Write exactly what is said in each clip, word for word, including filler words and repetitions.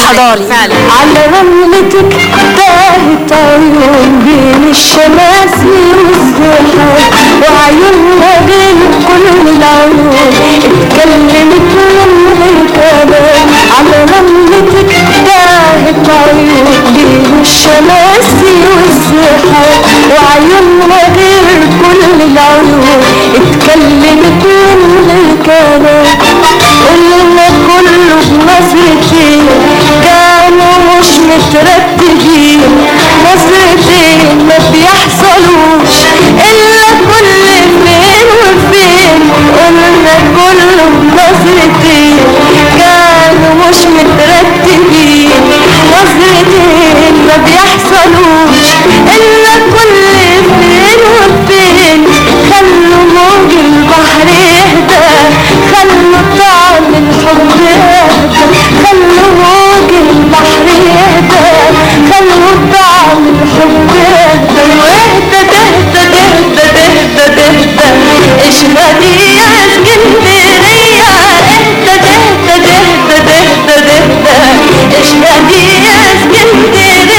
حضاري فعلا. على رملتك تاهت عيون بين الشماسي والزحام، وعيوننا بين كل العيون اتكلمت منها كلام. على رملتك تاهت عيون بين الشماسي والزحام، وعيوننا غير كل العيون اتكلمت منها كلام. قلنا كله بنظرتين كانوا مش مترتبين، نظرتين ما بيحصلوش الا كل فين وفين. قلنا كله بنظرتين كانوا مش مترتبين، نظرتين ما بيحصلوش الا كل فين وفين. خلوا موج البحر يهدى، خلوا طعم الحب يهدى، خلوا موج البحر يهدى، خلوا طعم الحب يهدى. واهدى تهدى تهدى تهدى تهدى اشهدي يا اسكندرية. اهدى تهدى تهدى تهدى تهدى اشهدي يا اسكندرية.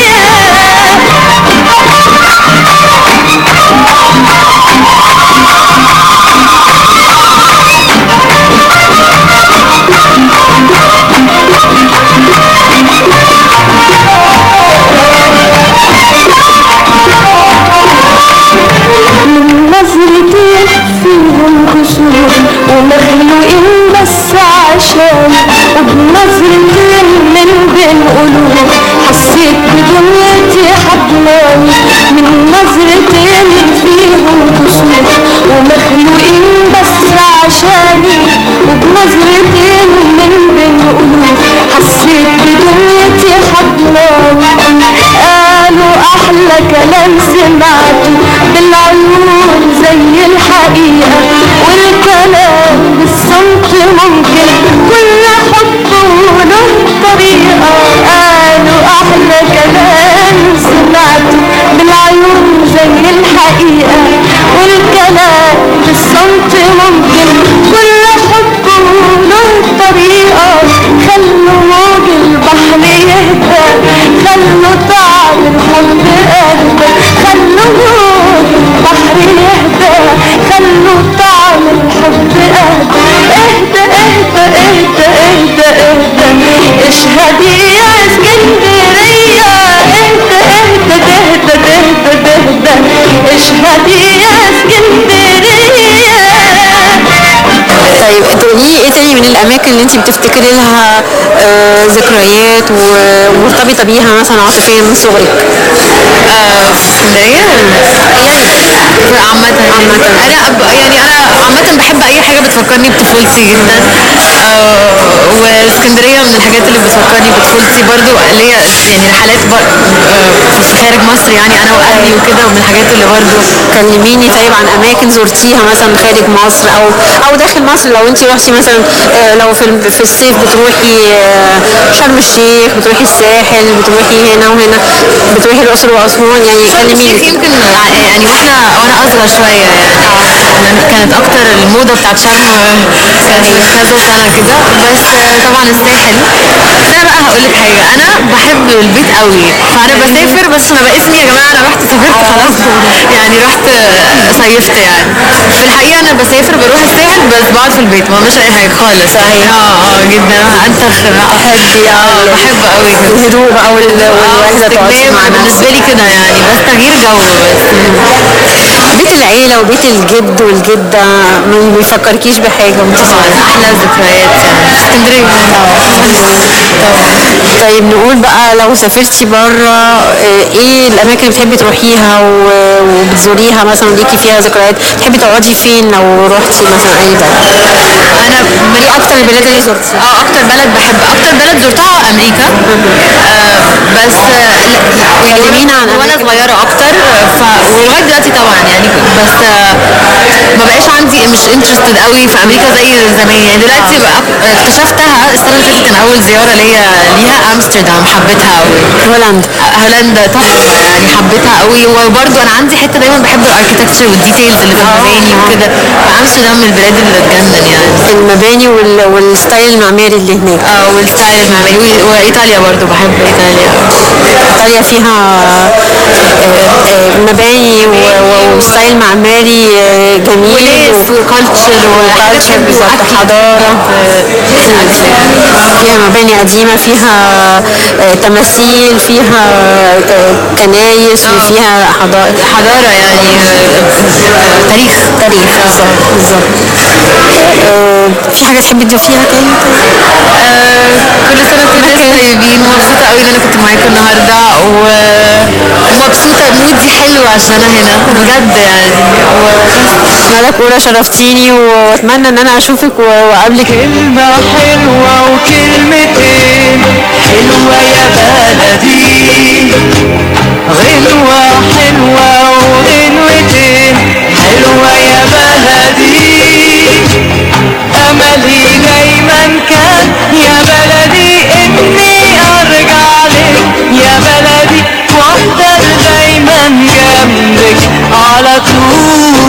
من نظرتين فيهم كسور ومخلوقين بس عشان، وبنظرتين من بين قلوب حسيت بدنيتي حضناني. من نظرتين فيهم كسور ومخلوقين بس عشاني، وبنظرتين من بين قلوب حسيت بدنيتي حضناني. قالوا احلى كلام سمعته بالعيون زي الحقيقة، والكلام بالصمت ممكن كل حب وله طريقة. قالوا احلى كلام سمعته بالعيون زي الحقيقة، والكلام بالصمت ممكن كل حب وله طريقة. خلوا موج البحر يهدى، خلوا طعم الحب يهدى، خلوا موج البحر يهدى، خلوا طعم الحب يهدى. اهدى اهدى اهدى اهدى اهدى اشهدي يا اسكندرية. اهدى اهدى تهدى تهدى تهدى اشهدي يا اسكندرية. طيب تقولي ايه تاني من الاماكن اللي انت بتفتكري لها آه ذكريات ومرتبطه بيها مثلا عاطفيا من صغرك؟ آه في اسكندريه يعني عامة عامة انا أب يعني انا عامة بحب اي حاجة بتفكرني بطفولتي جدا. آه واسكندرية من الحاجات اللي بتفكرني بطفولتي برضو ليا يعني رحلات آه في خارج مصر يعني انا واهلي وكده، ومن الحاجات اللي برضو. كلميني طيب عن اماكن زرتيها مثلا خارج مصر او او داخل مصر. لو انت رحتي مثلا آه لو في في الصيف بتروحي آه شرم الشيخ، بتروحي الساحل، بتروحي هنا وهنا، بتروحي الاقصر واسوان، يعني كلميني. يمكن يعني واحنا وانا اصغر شويه يعني كانت اكتر الموضه بتاعت شرم كان كذا سنه كده، بس طبعا الساحل. انا بقى هقول لك حاجه، انا بحب البيت قوي، فانا بسافر بس ما بقيسني يا جماعه انا رحت سافرت خلاص يعني رحت صيفت. يعني في الحقيقه انا بسافر بروح الساحل بس بقعد في البيت ما بعملش اي حاجه خالص. صحيح. اه اه جدا انتخ تحبي اه بحب قوي الهدوء او الوحده تقعدي مع بالنسبه لي كده يعني، بس تغيير جو بس. بيت العيله وبيت الجد والجده ما بيفكركيش بحاجه وانت صغيره؟ احلى ذكريات يعني اسكندريه. طيب نقول بقى لو سافرتي بره ايه الاماكن اللي بتحبي تروحيها وبتزوريها مثلا ليكي فيها ذكريات؟ تحبي تقعدي فين لو رحتي مثلا اي بلد؟ انا من اكتر البلاد اللي زرتيها؟ اه اكتر بلد بحب اكتر بلد زرتها امريكا. آه بس كلمينا عن وانا صغيره اكتر ف ولغايه دلوقتي طبعا يعني بس آه، ما بقاش عندي مش انترستد قوي في امريكا زي زمان يعني دلوقتي بقى اكتشفتها السنه اللي فاتت كان اول زياره ليا ليها امستردام حبيتها قوي هولندا. هولندا تحفه يعني حبيتها قوي وبرده انا عندي حته دايما بحب الاركيتكتشر والديتيلز اللي في المباني وكده فامستردام من البلاد اللي تجنن يعني المباني وال... والستايل المعماري اللي هناك. اه والستايل المعماري وايطاليا برضو بحب ايطاليا ايطاليا فيها آه، آه، مباني و- وستايل معماري آه، جميل وناس وكالتشر وكالتشر بالظبط حضارة. فيها مباني قديمة، فيها آه، تماثيل، فيها آه، كنايس وفيها حضارة حضارة يعني آه، تاريخ تاريخ بالظبط بالظبط. آه، في حاجة تحبي تضيفيها تاني؟ آه، كل سنة وانتم طيبين ومبسوطة قوي ان انا كنت معاكم النهاردة ومبسوطة مودي حلو عشان انا هنا بجد يعني مالك أولى شرفتيني وأتمنى إن أنا أشوفك وأقابلك. كلمة حلوة وكلمتين حلوة يا بلدي، غنوة حلوة وغنوتين حلوة يا بلدي، أملي دايما كان يا بلدي إني أرجع لك يا بلدي وأفضل دايما جنبك على طول.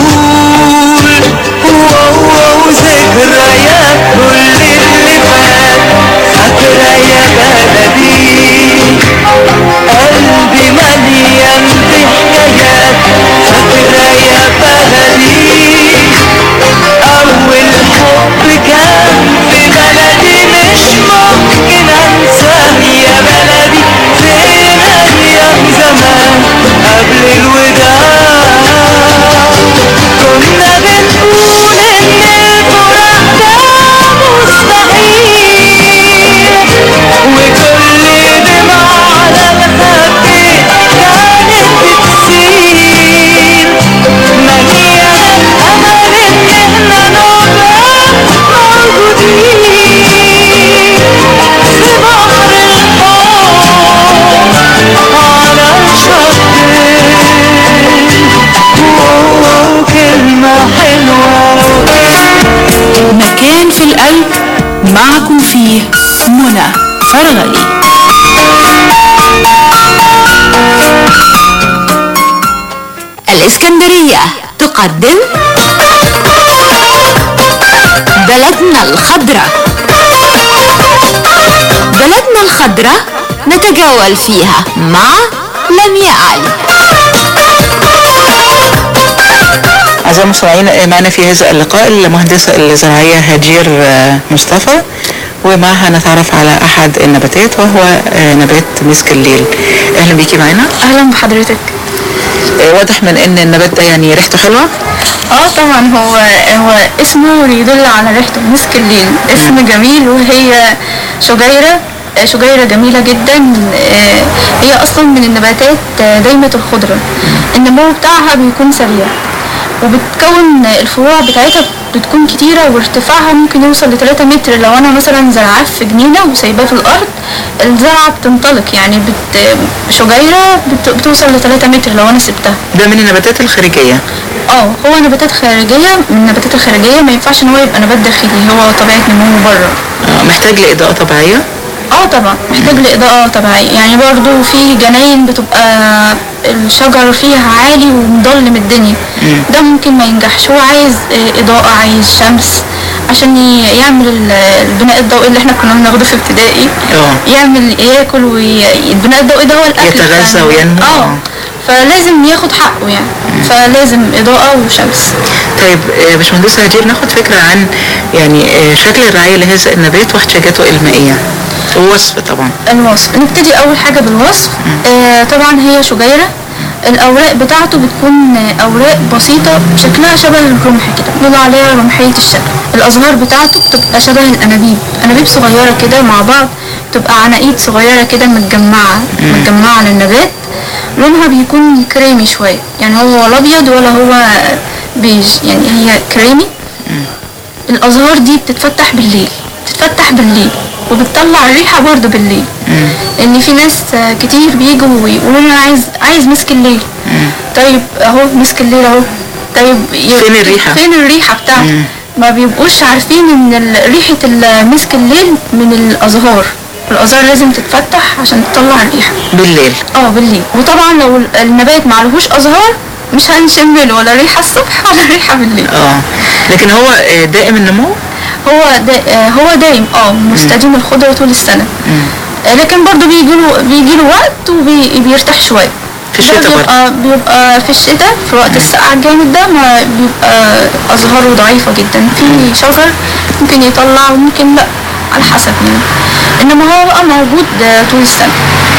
ذكريات كل اللي فات فاكرة يا بلدي، قلبي مليان بحكايات فاكرة يا بلدي، أول حب كان في بلدي مش ممكن أنساه يا بلدي، فين أيام زمان قبل الوداع كنا بنقول إن الفراق ده مستحيل، وكل دمعة على الخد كانت بتسيل، مليانة الأمل إن إحنا نبقى موجودين في بحر الحب على الشطين. كلمة حلوة مكان في القلب معكم فيه منى فرغلي. الإسكندرية تقدم بلدنا الخضرة. بلدنا الخضرة نتجول فيها مع لمياء علي. أعزائي المستمعين، معنا في هذا اللقاء المهندسة الزراعية هاجير مصطفى، ومعها نتعرف على أحد النباتات وهو نبات مسك الليل. أهلا بيكي معنا. اهلا بحضرتك. واضح من إن النبات ده يعني ريحته حلوة. اه طبعا هو هو اسمه يدل على ريحته مسك الليل، اسم جميل وهي شجيرة شجيرة جميلة جدا. هي اصلا من النباتات دايمة الخضرة، النمو بتاعها بيكون سريع وبتكون الفروع بتاعتها بتكون كتيرة وارتفاعها ممكن يوصل لثلاثة متر. لو انا مثلا زرعاه في جنينة وسايباه في الارض الزرعة بتنطلق يعني بت... شجيرة بت... بتوصل لثلاثة متر لو انا سبتها. ده من النباتات الخارجية. اه هو نباتات خارجية، من النباتات الخارجية ما ينفعش ان هو يبقى نبات داخلي، هو طبيعة نموه بره. آه محتاج لإضاءة طبيعية. اه طبعا محتاج لإضاءة طبيعية، يعني برضو في جناين بتبقى الشجر فيها عالي ومضلم الدنيا، ده ممكن ما ينجحش. هو عايز إضاءة، عايز شمس عشان يعمل البناء الضوئي اللي احنا كنا بناخده في ابتدائي. اه يعمل ياكل والبناء الضوئي ده هو الاكل، يتغذى وينمو. اه فلازم ياخد حقه يعني، فلازم إضاءة وشمس. طيب باشمهندسة هاجير، ناخد فكرة عن يعني شكل الرعاية لهذا النبات واحتياجاته المائية ووصف. طبعا الوصف، نبتدي اول حاجة بالوصف. آه طبعا هي شجيرة، الاوراق بتاعته بتكون اوراق بسيطة شكلها شبه الرمح كده، بنقول عليها رمحية الشكل. الازهار بتاعته بتبقى شبه الانابيب، انابيب صغيرة كده مع بعض، بتبقى عناقيد صغيرة كده متجمعة متجمعة على النبات. لونها بيكون كريمي شوية، يعني هو ولا ابيض ولا هو بيج، يعني هي كريمي. الازهار دي بتتفتح بالليل، بتتفتح بالليل وبتطلع الريحه برضو بالليل. ان في ناس كتير بيجوا ويقولوا انا عايز عايز مسك الليل. طيب اهو مسك الليل اهو. طيب فين الريحه؟ فين الريحه بتاعته؟ ما بيبقوش عارفين ان ريحه المسك الليل من الازهار. الازهار لازم تتفتح عشان تطلع الريحه بالليل. اه بالليل. وطبعا لو النبات معلهوش ازهار مش هنشم له ولا ريحه الصبح ولا ريحه بالليل. اه لكن هو دائم النمو؟ هو دا هو دايم اه مستديم الخضره طول السنه. مم. لكن برضو بيجي له بيجي له وقت وبيرتاح شويه في الشتاء. بيبقى بيبقى في الشتاء في وقت السقعه الجامد ده ما بيبقى ازهاره ضعيفه جدا. في شجر ممكن يطلع وممكن لا على حسب يعني، انما هو بقى موجود طول السنه.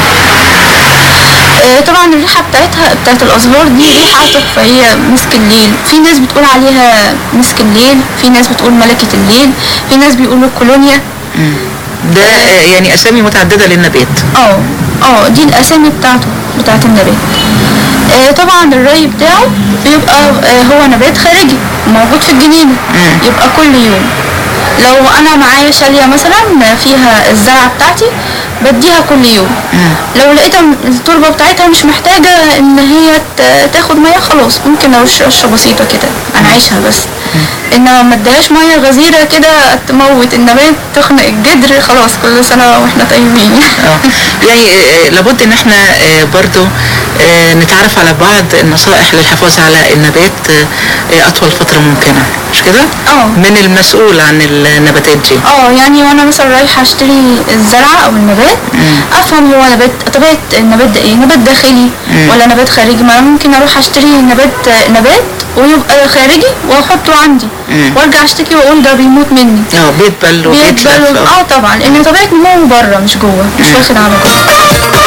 طبعا الريحه بتاعتها بتاعت الازهار دي ريحه تحفه، هي مسك الليل. في ناس بتقول عليها مسك الليل، في ناس بتقول ملكه الليل، في ناس بيقولوا كولونيا. ده يعني اسامي متعدده للنبات. اه اه دي الاسامي بتاعته بتاعت النبات. آه طبعا الري بتاعه بيبقى آه هو نبات خارجي موجود في الجنينه، يبقى كل يوم. لو انا معايا شاليه مثلا فيها الزرعه بتاعتي بديها كل يوم. مم. لو لقيت التربه بتاعتها مش محتاجه ان هي تاخد ميه خلاص ممكن ارش رشه بسيطه كده انعيشها بس. مم. انما ما اديهاش ميه غزيره كده تموت النبات تخنق الجدر. خلاص كل سنه واحنا طيبين. اه يعني لابد ان احنا برضو نتعرف على بعض النصائح للحفاظ على النبات اطول فتره ممكنه، مش كده؟ اه من المسؤول عن النباتات دي. اه يعني وانا مثلا رايحه اشتري الزرعه او النبات مم. افهم هو نبات طبيعه النبات ده ايه، نبات داخلي مم. ولا نبات خارجي. ما ممكن اروح اشتري نبات نبات ويبقى خارجي واحطه عندي مم. وارجع اشتكي واقول ده بيموت مني. اه بيتبل وبيتلف. اه طبعا لان طبيعه نموه بره مش جوه، مش واخد على جوه.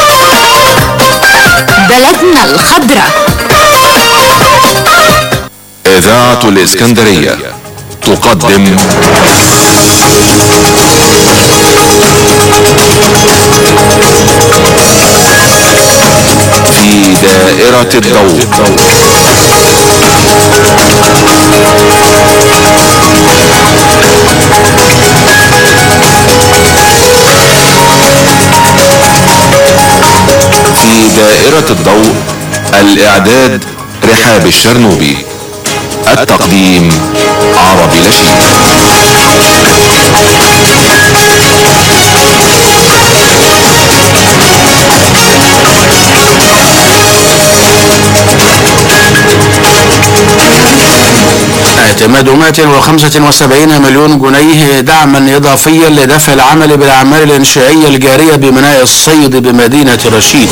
بلدنا الخضراء. إذاعة الإسكندرية تقدم في دائرة الضوء. في دائرة الضوء الإعداد رحاب الشرنوبي، التقديم عربي لشيد. اعتماد مئة وخمسة وسبعين مليون جنيه دعما إضافيا لدفع العمل بالأعمال الإنشائية الجارية بميناء الصيد بمدينة رشيد.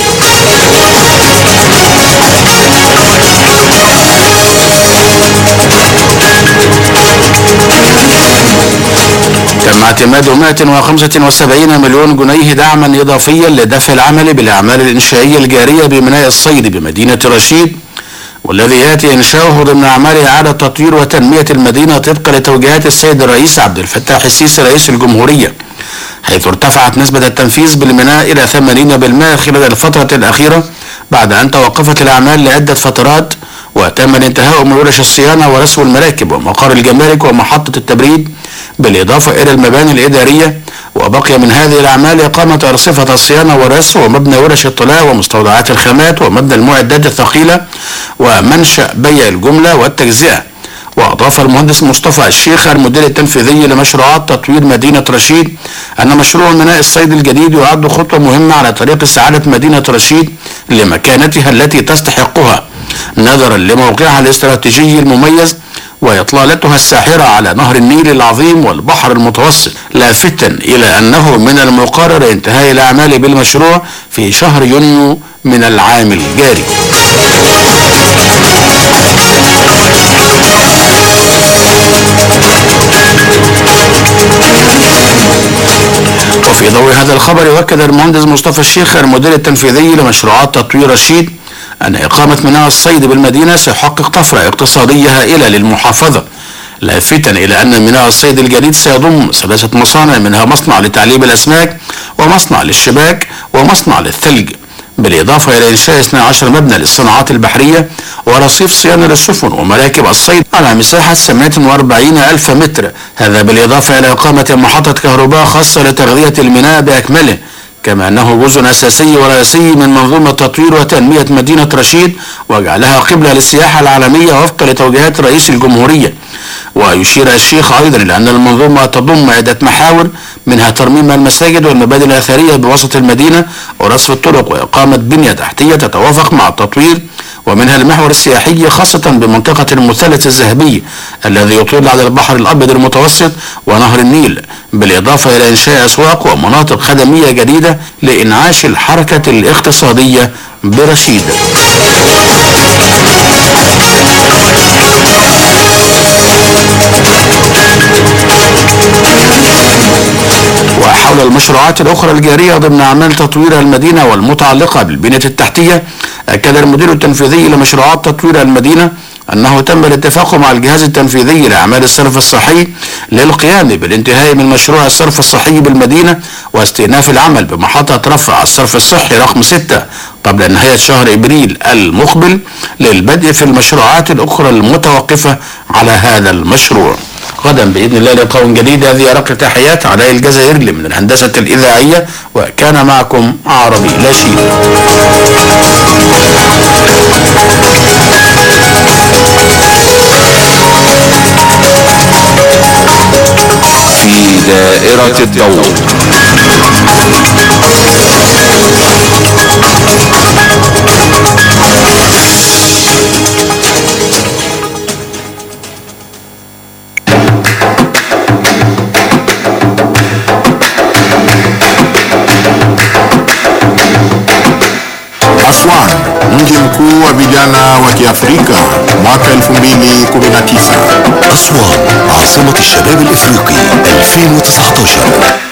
تم اعتماد مئة وخمسة وسبعين مليون جنيه دعما إضافيا لدفع العمل بالأعمال الإنشائية الجارية بميناء الصيد بمدينة رشيد، والذي يأتي إنشاؤه ضمن أعمال إعادة تطوير وتنمية المدينة طبقا لتوجيهات السيد الرئيس عبد الفتاح السيسي رئيس الجمهورية، حيث ارتفعت نسبة التنفيذ بالميناء إلى ثمانين بالمئة خلال الفترة الأخيرة بعد أن توقفت الأعمال لعدة فترات، وتم الانتهاء من ورش الصيانة ورسم المراكب ومقر الجمارك ومحطة التبريد بالإضافة إلى المباني الإدارية. وبقي من هذه الأعمال إقامة أرصفة الصيانة والرسم ومبنى ورش الطلاء ومستودعات الخامات ومبنى المعدات الثقيلة ومنشأ بيع الجملة والتجزئة. وأضاف المهندس مصطفى الشيخ المدير التنفيذي لمشروعات تطوير مدينة رشيد أن مشروع ميناء الصيد الجديد يعد خطوة مهمة على طريق استعادة مدينة رشيد لمكانتها التي تستحقها نظرا لموقعها الاستراتيجي المميز وإطلالتها الساحرة على نهر النيل العظيم والبحر المتوسط، لافتا إلى أنه من المقرر انتهاء الأعمال بالمشروع في شهر يونيو من العام الجاري. وفي ضوء هذا الخبر يؤكد المهندس مصطفى الشيخ المدير التنفيذي لمشروعات تطوير رشيد أن إقامة ميناء الصيد بالمدينة سيحقق طفرة اقتصادية هائلة للمحافظة، لافتا إلى أن ميناء الصيد الجديد سيضم ثلاثة مصانع منها مصنع لتعليب الأسماك ومصنع للشباك ومصنع للثلج، بالإضافة إلى إنشاء اثني عشر مبنى للصناعات البحرية ورصيف صيانة للسفن ومراكب الصيد على مساحة ثمانية وأربعين ألف متر. هذا بالإضافة إلى إقامة محطة كهرباء خاصة لتغذية الميناء بأكمله، كما أنه جزء أساسي ورئيسي من منظومة تطوير وتنمية مدينة رشيد وجعلها قبلة للسياحة العالمية وفقا لتوجيهات رئيس الجمهورية. ويشير الشيخ أيضا إلى أن المنظومة تضم عدة محاور، منها ترميم المساجد والمباني الأثرية بوسط المدينة ورصف الطرق وإقامة بنية تحتية تتوافق مع التطوير، ومنها المحور السياحي خاصة بمنطقة المثلث الذهبي الذي يطل على البحر الأبيض المتوسط ونهر النيل، بالإضافة إلى إنشاء أسواق ومناطق خدمية جديدة لإنعاش الحركة الاقتصادية برشيد. وحول المشروعات الأخرى الجارية ضمن أعمال تطوير المدينة والمتعلقة بالبنية التحتية، أكد المدير التنفيذي لمشروعات تطوير المدينة أنه تم الاتفاق مع الجهاز التنفيذي لأعمال الصرف الصحي للقيام بالانتهاء من مشروع الصرف الصحي بالمدينة واستئناف العمل بمحطة رفع الصرف الصحي رقم ستة قبل نهاية شهر إبريل المقبل، للبدء في المشروعات الأخرى المتوقفة على هذا المشروع. غدا بإذن الله لقاء جديد. هذه أرق تحيات علاء الجزائري من الهندسة الإذاعية، وكان معكم عربي لاشين. في دائرة الضوء Aswan, mji mkuu wa vijana wa Kiafrika mwaka elfu mbili kumi na tisa. أسوان عاصمة الشباب الإفريقي ألفين وتسعة عشر.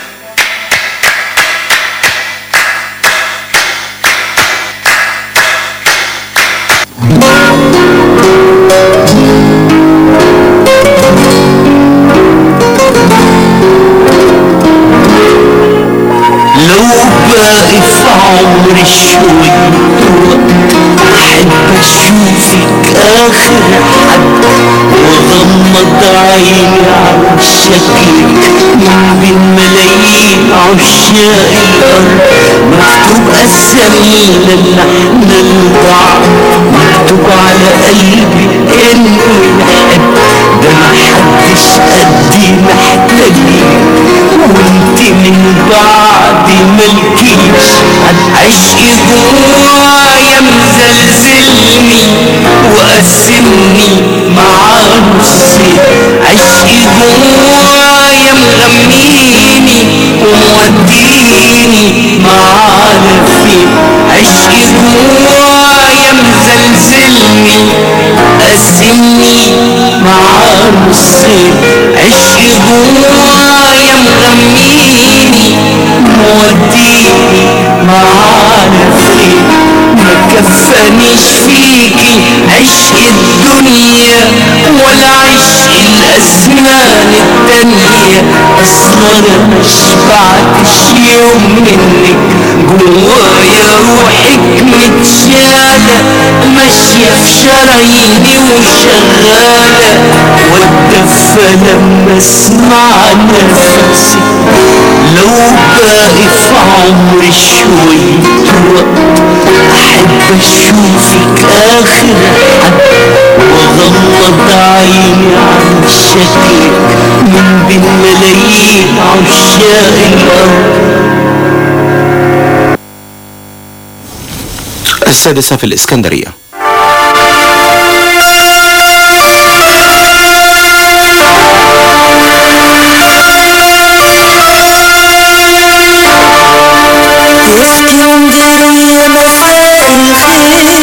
لو باقي في عمري شوي أحب أشوفك آخر حد وأغمض عيني على شكلك من بين ملايين عشاق الأرض. مكتوب أسامينا اللي احنا لبعض، مكتوب على قلبي إنه يحب، ده محدش قدي محتاجني وانت من بعد ملكيش. عشقي جوايا مزلزلني وقسمني مع نصي، عشقي جوايا مغميني وموديني معانا فين. عشقي جوايا مزلزلني قسمني مع نصي، عشقي جوايا مغميني موديني معانا فين. ما كفانيش فيكي عشق الدنيا ولا عشق الأزمان التانية، أصلا أنا مشبعتش يوم منك، جوايا روحك متشالة ماشية في شراييني وشغالة، والدفة لما اسمع نفسك. لو باقي في عمري شوية وقت أحب أشوفك آخر حد وأغمض عيني عن شكلك من بين ملايين عشاق الأرض. السادسة في الإسكندرية. اسكندرية مساء الخير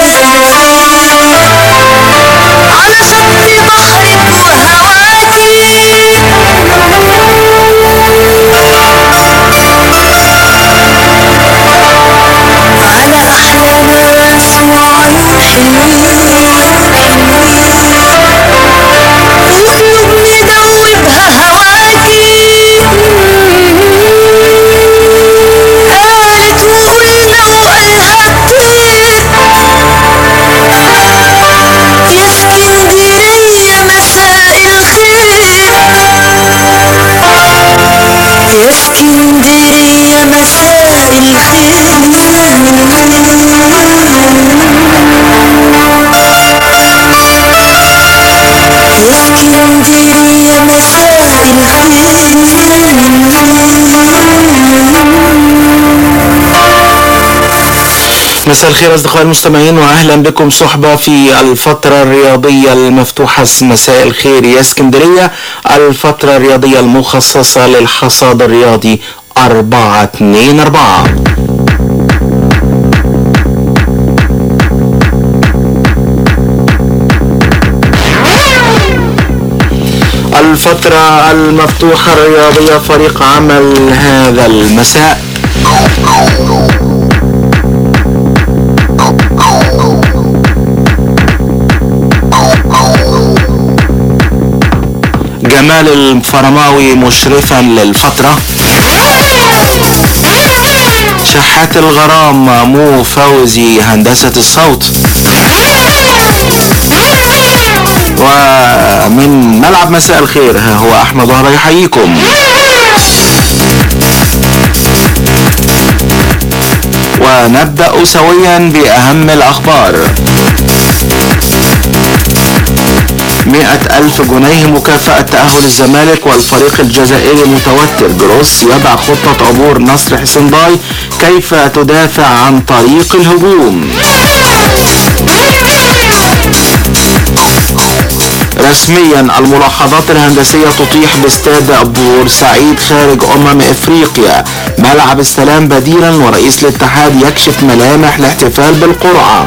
على شط بحرك وهواكي، على أحلى ناس وعلى اسكندرية مساء مساء الخير أصدقائي المستمعين وأهلا بكم صحبة في الفترة الرياضية المفتوحة. مساء الخير يا اسكندرية، الفترة الرياضية المخصصة للحصاد الرياضي أربعة اتنين أربعة. الفترة المفتوحة الرياضية فريق عمل هذا المساء: جمال الفرماوي مشرفا للفترة، شحات الغرام مو فوزي هندسة الصوت، ومن ملعب مساء الخير ها هو أحمد وهرة يحييكم. ونبدأ سويا بأهم الأخبار. مئة ألف جنيه مكافأة تأهل الزمالك والفريق الجزائري متوتر. جروس يضع خطة عبور نصر حسنداي، كيف تدافع عن طريق الهجوم. رسميا الملاحظات الهندسية تطيح باستاد بورسعيد خارج أمم إفريقيا. ملعب السلام بديلا، ورئيس الاتحاد يكشف ملامح الاحتفال بالقرعة.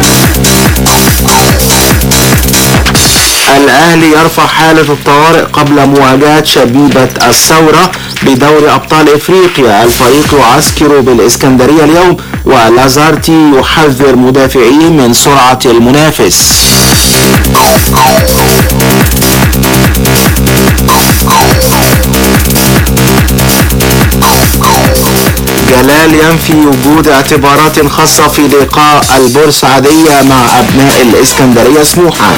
الأهلي يرفع حالة الطوارئ قبل مواجهة شبيبة الثورة بدوري أبطال إفريقيا. الفريق يعسكر بالإسكندرية اليوم، ولازارتي يحذر مدافعيه من سرعة المنافس. جلال ينفي وجود اعتبارات خاصة في لقاء البورسعيدية مع أبناء الإسكندرية سموحة.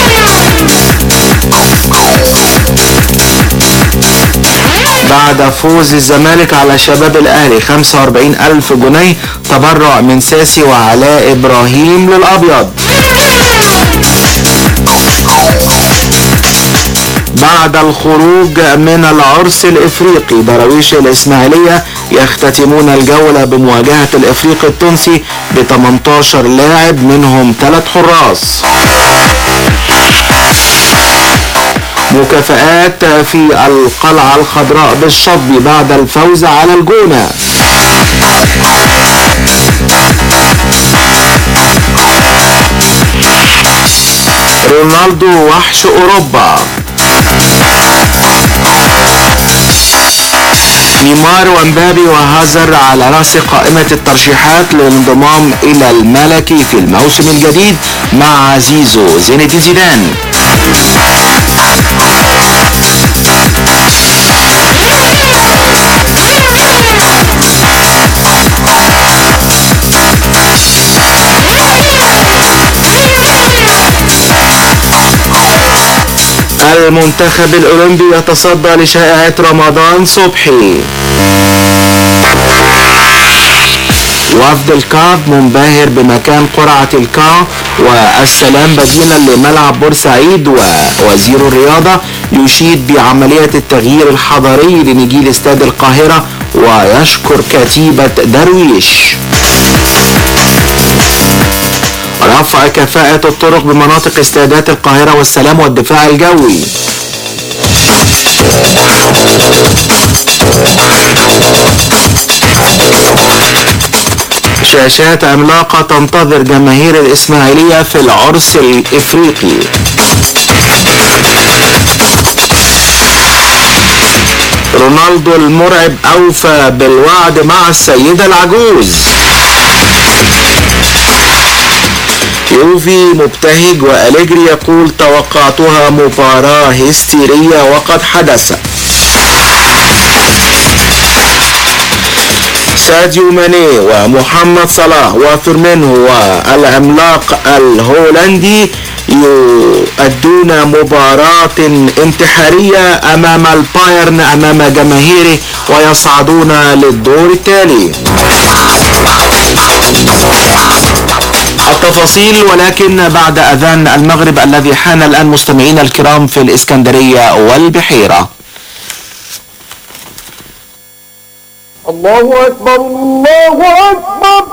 بعد فوز الزمالك على شباب الأهلي خمسة وأربعين ألف جنيه تبرع من ساسي وعلاء إبراهيم للأبيض. بعد الخروج من العرس الإفريقي دراويش الإسماعيلية يختتمون الجولة بمواجهة الإفريقي التونسي ب ثمانية عشر لاعب منهم ثلاث حراس. مكافآت في القلعة الخضراء بالشطبي بعد الفوز على الجونة. رونالدو وحش أوروبا. نيمار ومبابي وهازر على رأس قائمة الترشيحات للانضمام إلى الملكي في الموسم الجديد مع زيزو زين الدين زيدان. المنتخب الأولمبي يتصدى لشائعة رمضان صبحي. وفد الكاف منبهر بمكان قرعة الكا والسلام بديلا لملعب بورسعيد. ووزير الرياضة يشيد بعملية التغيير الحضري لنجيل استاد القاهرة ويشكر كتيبة درويش. رفع كفاءة الطرق بمناطق استادات القاهرة والسلام والدفاع الجوي. شاشات عملاقة تنتظر جماهير الإسماعيلية في العرس الإفريقي. رونالدو المرعب أوفى بالوعد مع السيدة العجوز. يوفي مبتهج وأليجري يقول توقعتها مباراة هستيرية وقد حدث. ساديو ماني ومحمد صلاح وفيرمينو والعملاق الهولندي يؤدون مباراة انتحارية أمام البايرن أمام جماهيره ويصعدون للدور التالي. التفاصيل ولكن بعد أذان المغرب الذي حان الآن مستمعينا الكرام في الإسكندرية والبحيرة. الله أكبر الله أكبر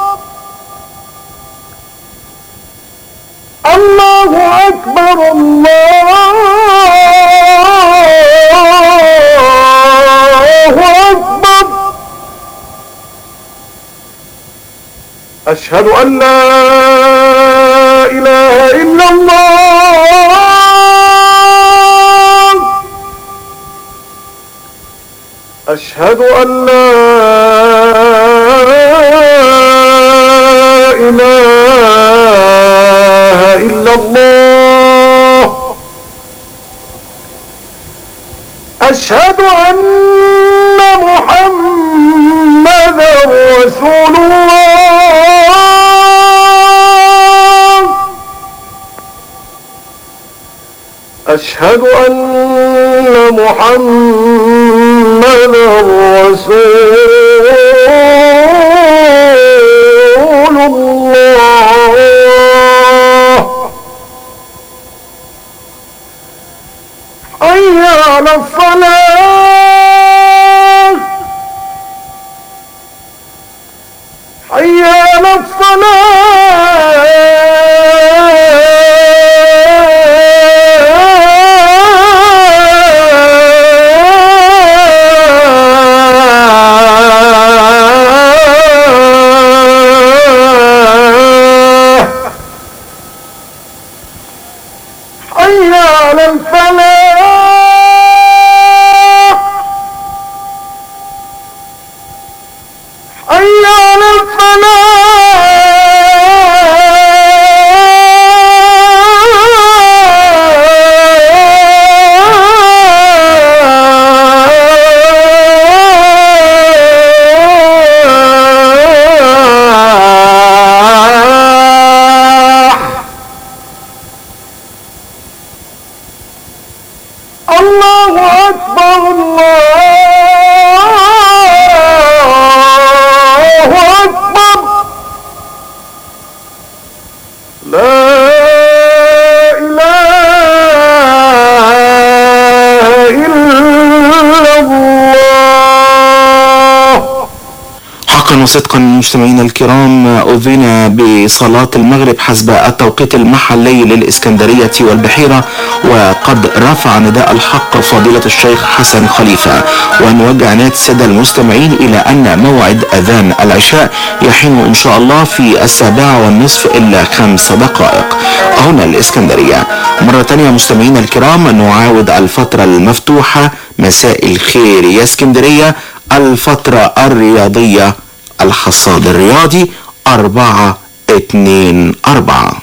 الله أكبر الله أكبر أشهد أن لا إله إلا الله أشهد أن لا إله إلا الله أشهد أن محمدا رسول الله أشهد أن محمدا رسول الله حي على الصلاة حي على وصدقا مستمعينا الكرام أذن بصلاة المغرب حسب التوقيت المحلي للإسكندرية والبحيرة، وقد رفع نداء الحق فضيلة الشيخ حسن خليفة، ونوجه عناية السادة المستمعين إلى أن موعد أذان العشاء يحين إن شاء الله في السابعة والنصف إلا خمس دقائق هنا الإسكندرية. مرة تانية مستمعينا الكرام نعاود الفترة المفتوحة مساء الخير يا اسكندرية، الفترة الرياضية الحصاد الرياضي أربعة اتنين أربعة.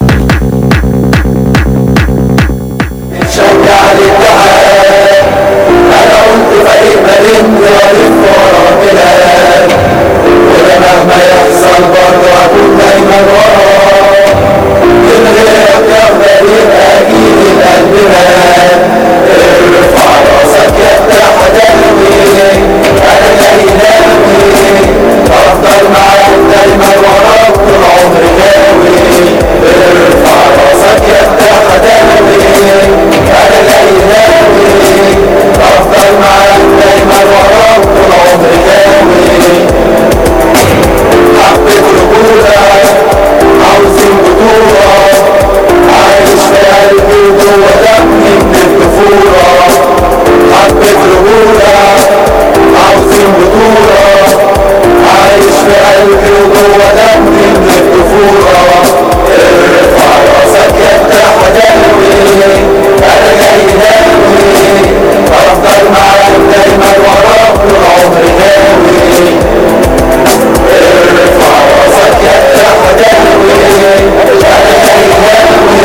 نشجع الاتحاد، أنا قلت فريق مدينتي وألف ورا بلاد، وده مهما يحصل برضه هكون دايما وراه، من غيرك يا فريق أكيد القلب مات، ارفع راسك يا اتحاد أنا جاي ناوي أفضل معاك دايما وراك طول عمري ناوي، ارفع راسك يا اتحاد أنا جاي ناوي أفضل معاك دايما وراك طول عمري ناوي، حبيت رجولة عاوزين بطولة، عايش في قلبي وجوه دمي من الطفولة، حبيت رجولة عاوزين بطولة، عايش في قلبي وجوه دمي من الطفولة، ارفع راسك يا اتحاد أنا جاي ناوي أفضل معاك دايما وراك طول عمري ناوي، ارفع راسك يا اتحاد أنا جاي ناوي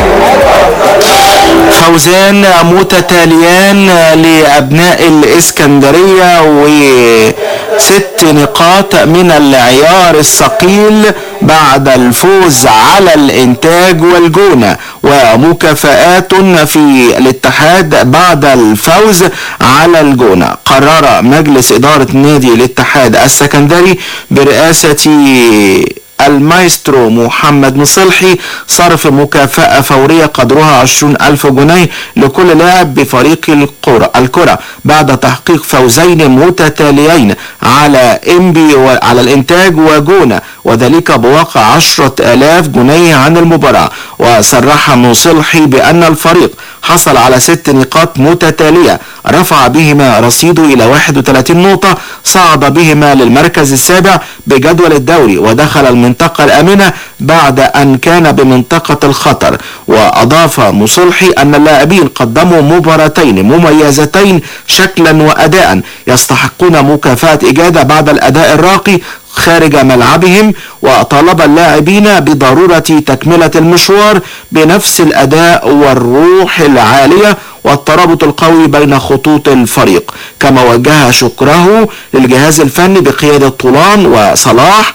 فوزان متتاليان لأبناء الإسكندرية وست نقاط من العيار الثقيل بعد الفوز على الإنتاج والجونة، ومكافآت في الاتحاد بعد الفوز على الجونة. قرر مجلس إدارة نادي الاتحاد السكندري برئاسة المايسترو محمد مصلحي صرف مكافأة فورية قدرها عشرين ألف جنيه لكل لاعب بفريق الكرة الكرة بعد تحقيق فوزين متتاليين على إنبي وعلى الإنتاج وجونة، وذلك بواقع عشرة آلاف جنيه عن المباراة. وصرح مصلحي بأن الفريق حصل على ست نقاط متتالية رفع بهما رصيده إلى واحد وثلاثين نقطة، صعد بهما للمركز السابع بجدول الدوري ودخل المنطقة الآمنة بعد أن كان بمنطقة الخطر. وأضاف مصلحي أن اللاعبين قدموا مباراتين مميزتين شكلا وأداء يستحقون مكافأة إجادة بعد الأداء الراقي خارج ملعبهم، وطالب اللاعبين بضرورة تكملة المشوار بنفس الأداء والروح العالية والترابط القوي بين خطوط الفريق. كما وجه شكره للجهاز الفني بقيادة طولان وصلاح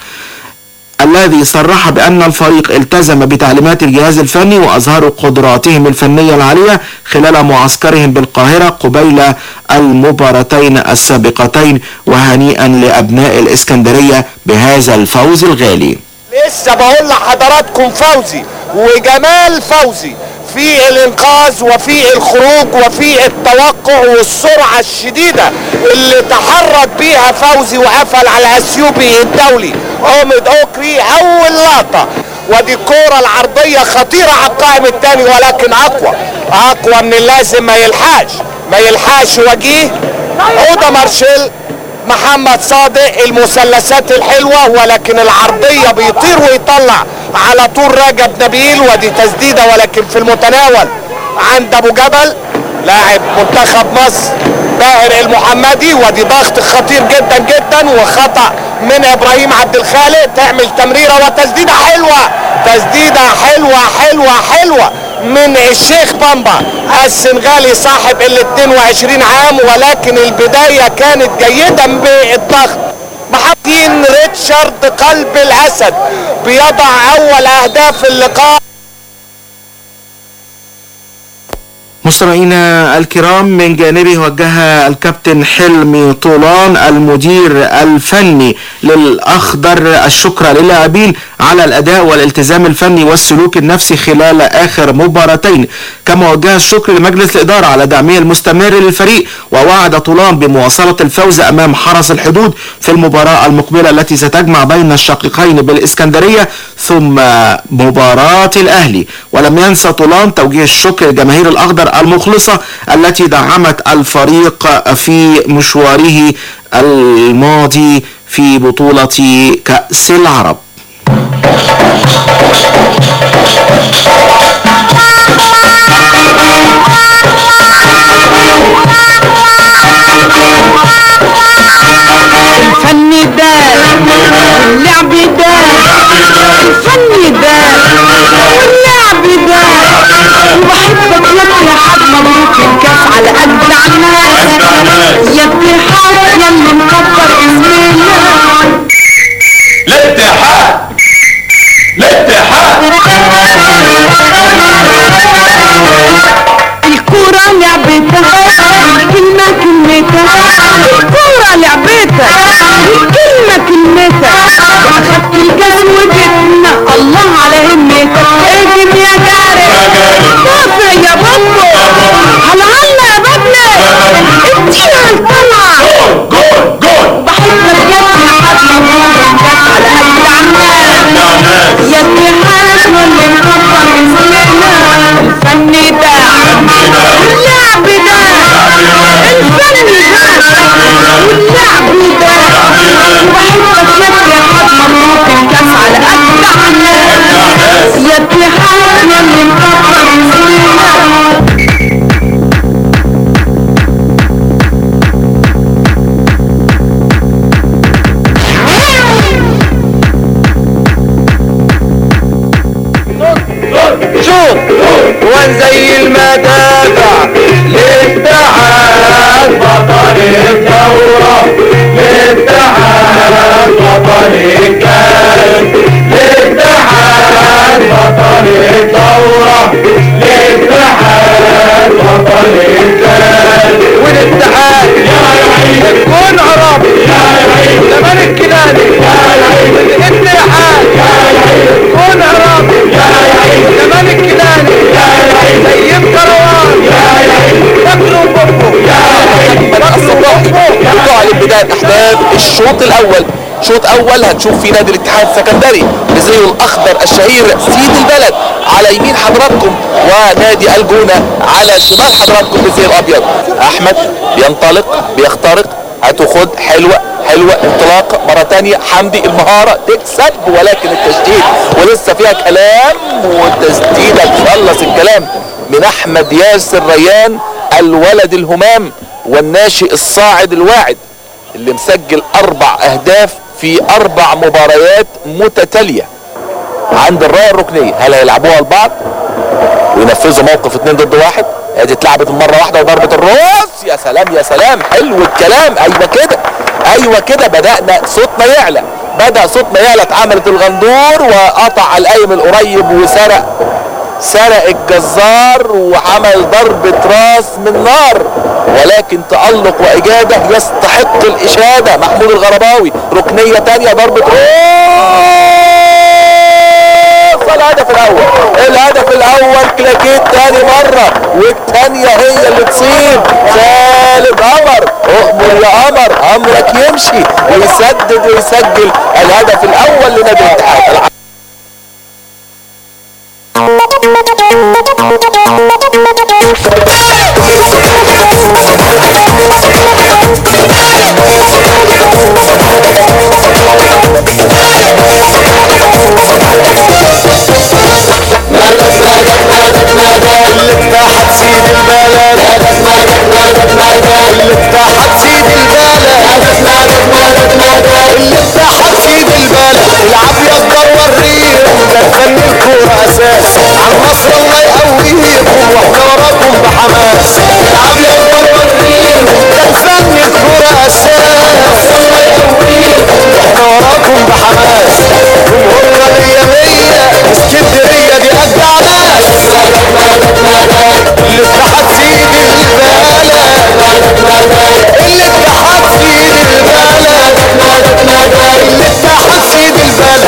الذي صرح بأن الفريق التزم بتعليمات الجهاز الفني وأظهروا قدراتهم الفنية العالية خلال معسكرهم بالقاهرة قبيل المباراتين السابقتين. وهنيئا لأبناء الإسكندرية بهذا الفوز الغالي. لسه بقول لحضراتكم فوزي وجمال فوزي في الانقاذ وفي الخروج وفي التوقع والسرعة الشديدة اللي تحرك بيها فوزي وقفل على الاثيوبي الدولي اومد اوكري اول لقطة. ودي الكورة العرضية خطيرة على القائم الثاني ولكن اقوى اقوى من اللازم، ما يلحقش ما يلحقش وجيه عودة مارشيل محمد صادق المثلثات الحلوة، ولكن العرضية بيطير ويطلع على طول رجب نبيل. ودي تسديدة ولكن في المتناول عند ابو جبل لاعب منتخب مصر باهر المحمدي. ودي ضغط خطير جدا جدا وخطأ من ابراهيم عبد الخالق، تعمل تمريرة وتسديدة حلوة تسديدة حلوة حلوة حلوة من الشيخ بامبا السنغالي صاحب ال اثنين وعشرين عام، ولكن البداية كانت جيدة بالضغط. محمدين ريتشارد قلب الاسد بيضع اول اهداف اللقاء. مستمعينا الكرام، من جانبه وجه الكابتن حلمي طولان المدير الفني للأخضر الشكر للاعبين على الأداء والالتزام الفني والسلوك النفسي خلال آخر مباراتين. كما وجه الشكر لمجلس الإدارة على دعمه المستمر للفريق، ووعد طولان بمواصلة الفوز أمام حرس الحدود في المباراة المقبلة التي ستجمع بين الشقيقين بالإسكندرية ثم مباراة الأهلي. ولم ينسى طولان توجيه الشكر لجماهير الأخضر المخلصة التي دعمت الفريق في مشواره الماضي في بطولة كأس العرب. الفن ده واللعب ده الفن ده واللعب ده وبحبك يا حاج مبروك الكاس على قد عناك يا اتحاد يا اللي مكبر اسمنا. الاتحاد الاتحاد الكورة لعبتها الكلمة كلمتها الكورة لعبتها الكلمة كلمتها واخدت الكاس وجبنا الله على همتك. اهدم يا جاري دافع يا بابا على الله يا بابنا اديها الطلعة جول جول بحبك يا اتحاد مبروك الكاس على قد عناك يا اتحاد واللي مكبر اسمنا. الفن ده واللعب ده الفن ده واللعب ده وبحبك يا اتحاد مبروك الكاس على قد عناك يا اتحاد واللي مكبر اسمنا. شوط وان زي المدافع للاتحاد بطل الدورة للاتحاد بطل الكاس للاتحاد بطل الدورة للاتحاد بطل الكاس والاتحاد يا رعيد كون عربي يا رعيد زمان الكناني يا رعيد الاتحاد اول. شوط اول هنشوف في نادي الاتحاد السكندري بزيه الاخضر الشهير سيد البلد على يمين حضراتكم، ونادي الجونه على شمال حضراتكم بزيه الابيض. احمد بينطلق بيخترق، هتاخد حلوه حلوه انطلاق مره ثانيه. حمدي المهاره تكسب ولكن التشديد ولسه فيها كلام، والتسديده تخلص الكلام من احمد ياسر ريان الولد الهمام والناشئ الصاعد الواعد اللي مسجل اربع اهداف في اربع مباريات متتاليه عند الرايه الركنيه. هل هيلعبوها لبعض وينفذوا موقف اتنين ضد واحد؟ ادي اتلعبت مره واحده وضربه الراس. يا سلام يا سلام، حلو الكلام. ايوه كده ايوه كده، بدانا صوتنا يعلى، بدا صوتنا يعلى. اتعملت الغندور وقطع القايم القريب وسرق سرق الجزار وعمل ضربة راس من نار، ولكن تألق وإجادة يستحق الإشادة. محمود الغرباوي ركنية تانية ضربة راس. الهدف الأول الهدف الأول كلاكيت تاني مرة، والتانية هي اللي تصيب. خالد قمر أؤمر يا قمر، أمرك يمشي ويسدد ويسجل الهدف الأول لنادي الاتحاد. الاتحاد سيد البلد الاتحاد سيد البلد الاتحاد سيد البلد العب يا الضر وريهم ده فن الكورة اساس عن مصر الله يقويكم واحنا وراكم بحماس. العب يا الضر وريهم ده فن الكورة اساس الله يقويكم واحنا وراكم بحماس. جمهورنا مية مية اسكندرية دي اجدع ناس. الاتحاد سيد البلد الاتحاد سيد البلد الاتحاد سيد البلد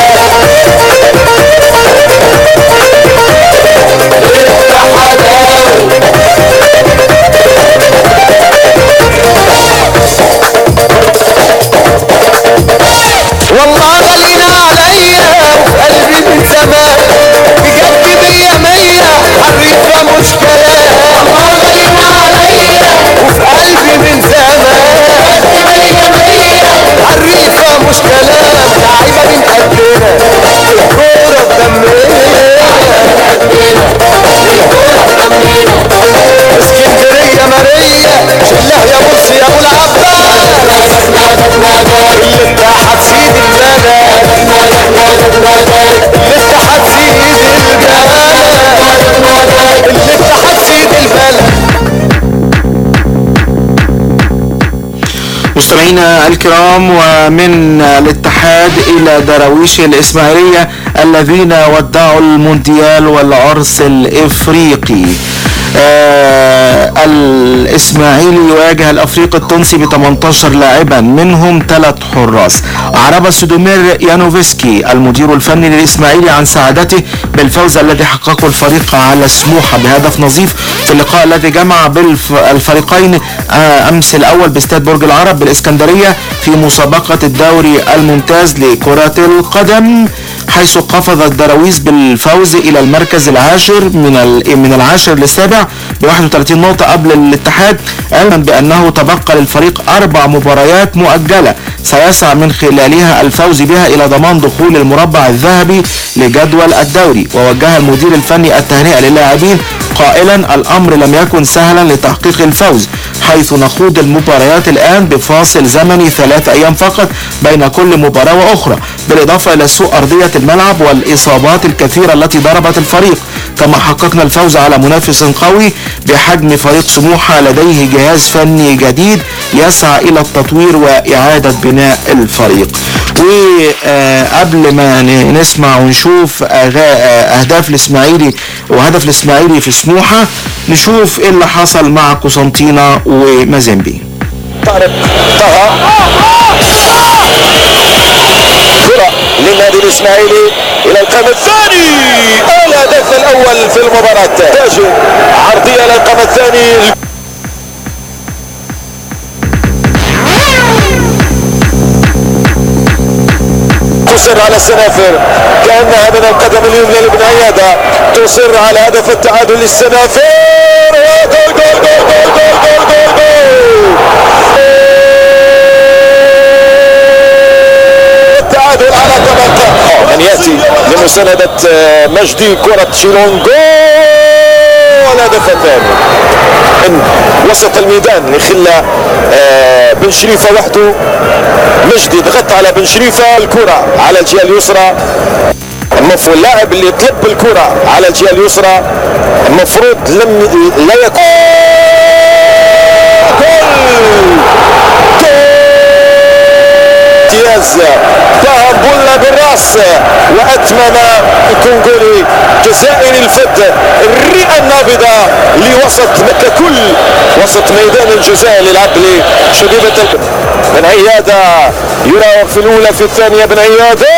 والله غالينا عليا وفي قلبي من زمان بجد مية مية حريفة مش كلام. والله غالينا عليا وفي قلبي من زمان مية مية حريفة مش كلام. لعيبة من قدنا الكورة بدمنا اسكندرية مارية شله يا بص يا ابو العباس. الاتحاد سيد البلد الاتحاد سيد البلد الاتحاد سيد البلد. مستمعينا الكرام، ومن الاتحاد إلى دراويش الإسماعيلية الذين ودعوا المونديال والعرس الإفريقي. آه الإسماعيلي يواجه الأفريقي التونسي ب ثمانية عشر لاعبا منهم ثلاث حراس. عرب سودومير يانوفسكي المدير الفني للإسماعيلي عن سعادته بالفوز الذي حققه الفريق على سموحة بهدف نظيف في اللقاء الذي جمع بالفريقين آه أمس الأول باستاد برج العرب بالإسكندرية في مسابقة الدوري الممتاز لكرة القدم، حيث قفز الدراويش بالفوز الى المركز العاشر من من العاشر للسابع ب واحد وثلاثين نقطة قبل الاتحاد، علما بانه تبقى للفريق اربع مباريات مؤجلة سيسعى من خلالها الفوز بها الى ضمان دخول المربع الذهبي لجدول الدوري. ووجه المدير الفني التهنئة للاعبين قائلا الامر لم يكن سهلا لتحقيق الفوز، حيث نخوض المباريات الان بفاصل زمني ثلاث ايام فقط بين كل مباراة واخرى، بالاضافة الى سوء ارضية الملعب والاصابات الكثيرة التي ضربت الفريق. كما حققنا الفوز على منافس قوي بحجم فريق سموحة لديه جهاز فني جديد يسعى الى التطوير واعادة بناء الفريق. وقبل ما نسمع ونشوف اهداف الاسماعيلي وهدف الاسماعيلي في سموحة، نشوف ايه اللي حصل مع قسنطينة ومازيمبي. طارق طه كرة للنادي الاسماعيلي الى القائم الثاني، الهدف الاول في المباراة. تاجو عرضية الى القائم الثاني. تصر على السنافر كأنها من القدم اليمنى لابن عيادة تصر على هدف التعادل للسنافر. جول جول جول جول جول جول جول التعادل على طبق من يأتي لمساندة مجدي كرة شيلون. جول الهدف الثاني من وسط الميدان لخلة بن شريفة وحده. مجدي ضغط على بن شريفة، الكرة على الجهة اليسرى. المفروض اللاعب اللي يطلب الكرة على الجهة اليسرى المفروض لم لا يكون امتياز فهم بولا بالراس واتمم الكونغولي جزائري الفد الرئة النابضة لوسط ككل وسط ميدان الجزائر للعب لشبيبة بن عيادة يراوغ في الاولى في الثانية. بن عيادة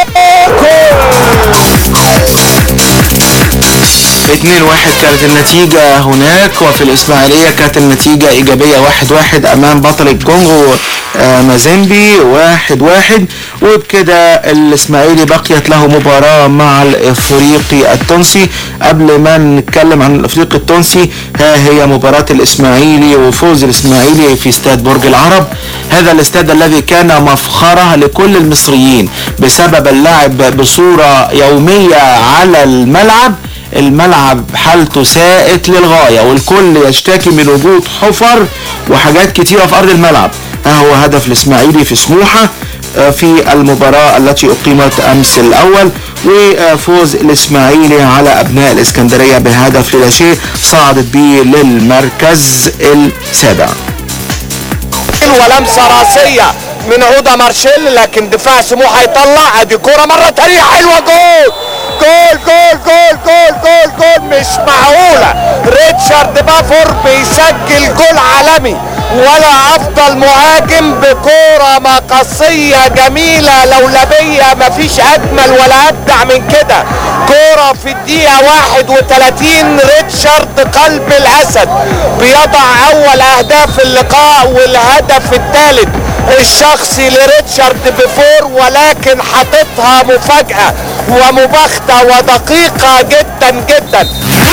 اتنين واحد كانت النتيجة هناك، وفي الإسماعيلية كانت النتيجة إيجابية واحد واحد أمام بطل الكونغو آه مازيمبي واحد واحد. وبكده الإسماعيلي بقيت له مباراة مع الإفريقي التونسي. قبل ما نتكلم عن الإفريقي التونسي، ها هي مباراة الإسماعيلي وفوز الإسماعيلي في استاد برج العرب. هذا الاستاد الذي كان مفخرة لكل المصريين بسبب اللعب بصورة يومية على الملعب. الملعب حالته ساءت للغاية والكل يشتكي من وجود حفر وحاجات كتيرة في أرض الملعب. ها هو هدف الإسماعيلي في سموحة في المباراة التي أقيمت أمس الأول، وفوز الإسماعيلي على أبناء الإسكندرية بهدف لا شيء صعدت به للمركز السابع. ولمسة راسية من عودة مارشيل، لكن دفاع سموحة يطلع. ادي كرة مرة تانية حلوة. جول جول جول جول جول جول جول مش معقولة. ريتشارد بافور بيسجل جول عالمي، ولا افضل مهاجم بكرة مقصية جميلة لولبية مفيش اجمل ولا ابدع من كده. كرة في الدقيقة واحد وثلاثين ريتشارد قلب الاسد بيضع اول اهداف اللقاء والهدف الثالث الشخصي لريتشارد بفور، ولكن حاططها مفاجأة ومباغتة ودقيقة جدا جدا.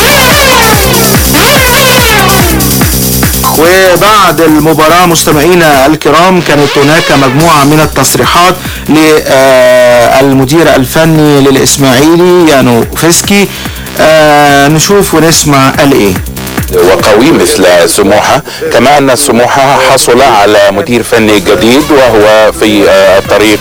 وبعد المباراة مستمعينا الكرام كانت هناك مجموعة من التصريحات للمدير الفني للإسماعيلي يانو فيسكي. نشوف ونسمع قال ايه. وقوي مثل سموحة، كما أن سموحة حصل على مدير فني جديد وهو في الطريق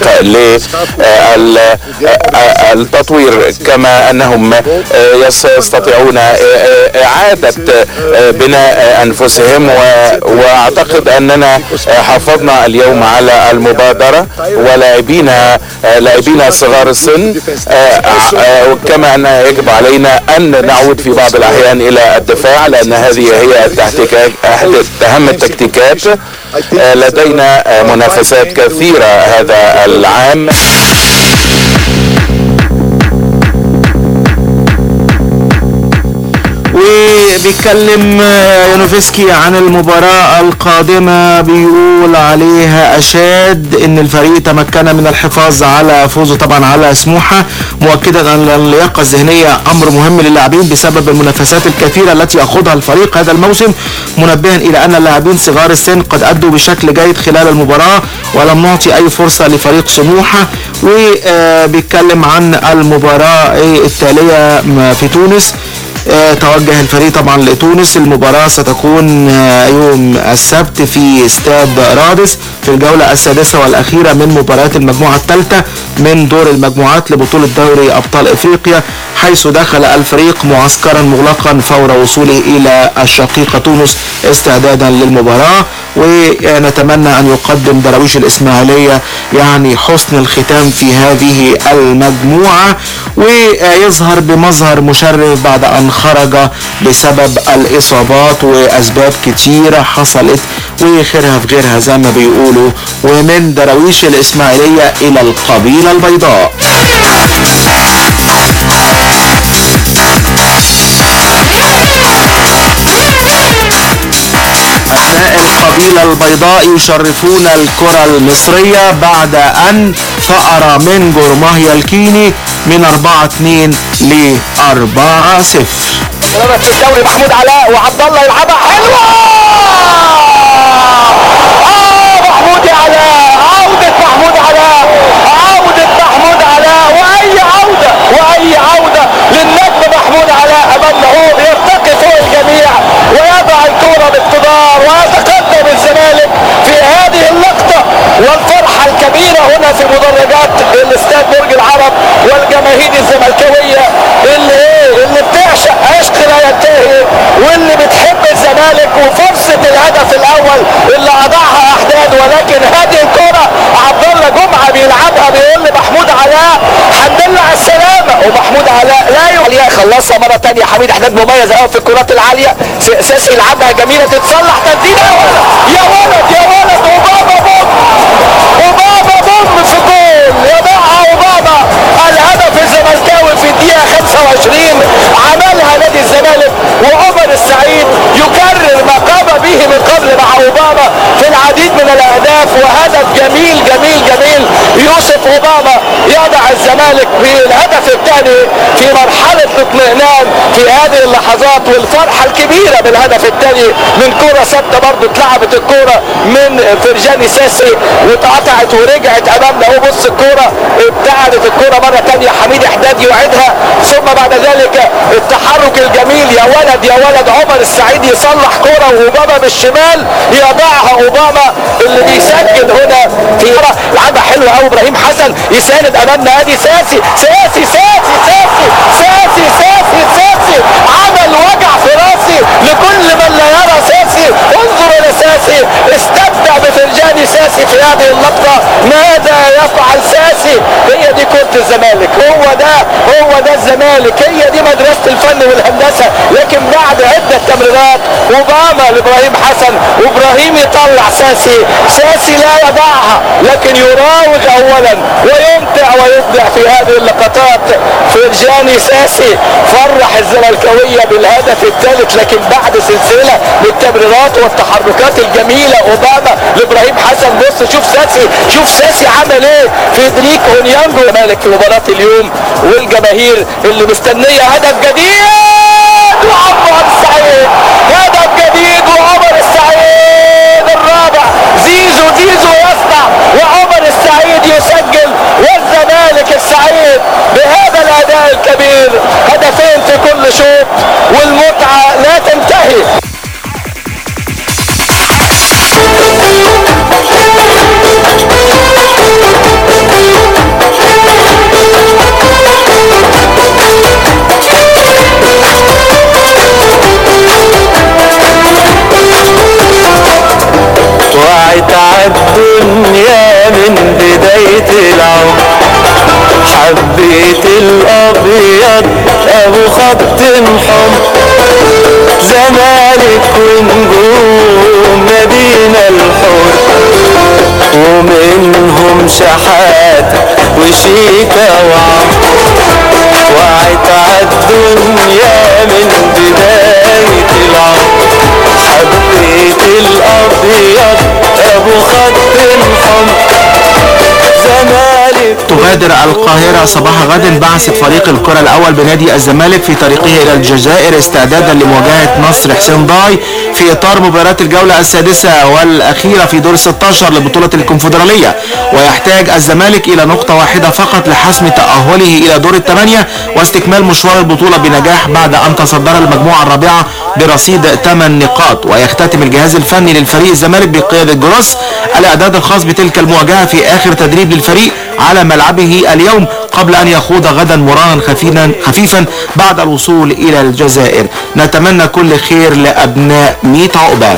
للتطوير، كما أنهم يستطيعون إعادة بناء أنفسهم. وأعتقد أننا حافظنا اليوم على المبادرة ولاعبين لاعبين صغار السن، كما أن يجب علينا أن نعود في بعض الأحيان إلى الدفاع، لأن هذه هي التكتيكات أهم التكتيكات. لدينا منافسات كثيرة هذا العام. وبيتكلم يانوفسكي عن المباراة القادمة، بيقول عليها أشاد إن الفريق تمكن من الحفاظ على فوزه طبعا على سموحة، مؤكدا أن اللياقة الذهنية أمر مهم للاعبين بسبب المنافسات الكثيرة التي يخوضها الفريق هذا الموسم، منبها إلى أن اللاعبين صغار السن قد أدوا بشكل جيد خلال المباراة ولم نعطي أي فرصة لفريق سموحة. وبيتكلم عن المباراة التالية في تونس. اه توجه الفريق طبعا لتونس. المباراة ستكون اه يوم السبت في استاد رادس في الجولة السادسة والأخيرة من مباريات المجموعة الثالثة من دور المجموعات لبطولة دوري أبطال إفريقيا، حيث دخل الفريق معسكرا مغلقا فور وصوله إلى الشقيقة تونس استعدادا للمباراة. ونتمنى أن يقدم دراويش الإسماعيلية يعني حسن الختام في هذه المجموعة، ويظهر بمظهر مشرف بعد أن خرج بسبب الإصابات وأسباب كتيرة حصلت وخيرها في غيرها زي ما بيقولوا، ومن دراويش الإسماعيلية إلى القبيلة البيضاء. أبناء القبيلة البيضاء يشرفون الكرة المصرية بعد أن فقرة من جرماهيا الكيني من أربعة اتنين ل أربعة صفر. ولبس في الدوري محمود علاء وعبد الله يلعبها حلوه. اه محمود علاء، عوده محمود علاء، عوده محمود علاء، واي عوده واي عوده للنجم محمود علاء امامنا. هو بيرتقي فوق الجميع ويضع الكوره باقتدار ويتقدم الزمالك في هذه اللقطه والفرحه الكبيره هنا في مدرجات الاستاد برج العرب والجماهير الزملكاويه اللي ايه اللي بتعشق عشق لا ينتهي واللي بتحب الزمالك. وفرصه الهدف الاول اللي اضاعها احداد، ولكن هذه الكره عبد الله جمعه بيلعبها بيقول لمحمود علاء الحمد لله على السلامه، ومحمود علاء لا يعليها يخلصها مره ثانيه. حميد احداد مميز قوي في الكرات العاليه. ساسي يلعبها جميله تتصلح تسديده يا ولد يا ولد وبابا بوم وبابا بوم في جول يضعها وبابا. الهدف الزملكاوي في الدقيقه خمسة وعشرين عملها نادي الزمالك، وعمر السعيد يكرر ما قام به من قبل مع اوباما في العديد من الاهداف. وهدف جميل جميل جميل يوسف اوباما يضع الزمالك بالهدف الثاني في مرحله الاطمئنان في هذه اللحظات والفرحه الكبيره بالهدف الثاني من كره ثابته. برضه اتلعبت الكره من فرجاني ساسي واتقطعت ورجعت امامنا. اهو بص الكره ابتعدت الكره مره ثانيه، حميد احداد يعيدها، ثم بعد ذلك التحرك الجميل يا ولد يا ولد عمر السعيد يصلح كره واوباما بالشمال يضعها اوباما اللي بيسجل هنا في لعبها حلوه قوي. ابراهيم حسن يساند امامنا ادي ساسي ساسي ساسي ساسي ساسي ساسي ساسي عمل وجع في راسي لكل من لا يرى ساسي. انظر الى ساسي، استبدع بفرجاني ساسي في هذه اللقطه. ماذا يفعل ساسي؟ هي دي كرة الزمالك، هو ده هو ده الزمالك، هي دي مدرسة الفن والهندسة. لكن بعد عدة تمريرات اوباما لابراهيم حسن، وابراهيم يطلع ساسي، ساسي لا يضعها لكن يراوغ اولا ويمتع ويبدع في هذه اللقطات. فرجاني ساسي فرح الزملكاوية بالهدف الثالث، لكن بعد سلسلة من التمريرات والتحركات الجميلة اوباما لابراهيم حسن. بص شوف ساسي شوف ساسي عمل ايه في دريك اونيانجو. الملك في مباراة اليوم والجماهير اللي مستنية هدف جديد وعمر السعيد، هدف جديد وعمر السعيد الرابع. زيزو زيزو يصنع وعمر السعيد يسجل، والزمالك السعيد بهذا الاداء الكبير. هدفين في كل شوط والمتعة لا تنتهي. وعيت عالدنيا من بداية العمر، حبيت الابيض ابو خط حمر، زمالك ونجوم مدينة الحر، ومنهم شحات وشيكا وعمر. وعيت عالدنيا من بداية العمر، حبيت الابيض ابو خط حمر، زمالك. تغادر القاهرة صباح غد بعثة فريق الكرة الأول بنادي الزمالك في طريقه إلى الجزائر استعدادا لمواجهة نصر حسين ضاي في إطار مباراة الجولة السادسة والأخيرة في دور ستة عشر لبطولة الكونفدرالية. ويحتاج الزمالك إلى نقطة واحدة فقط لحسم تأهله إلى دور الثمانية واستكمال مشوار البطولة بنجاح بعد أن تصدر المجموعة الرابعة برصيد ثمان نقاط. ويختتم الجهاز الفني للفريق الزمالك بقيادة جروس الإعداد الخاص بتلك المواجهة في آخر تدريب للفريق على ملعبه اليوم قبل أن يخوض غدا مرانا خفيفا بعد الوصول إلى الجزائر. نتمنى كل خير لأبناء ميت عقبة.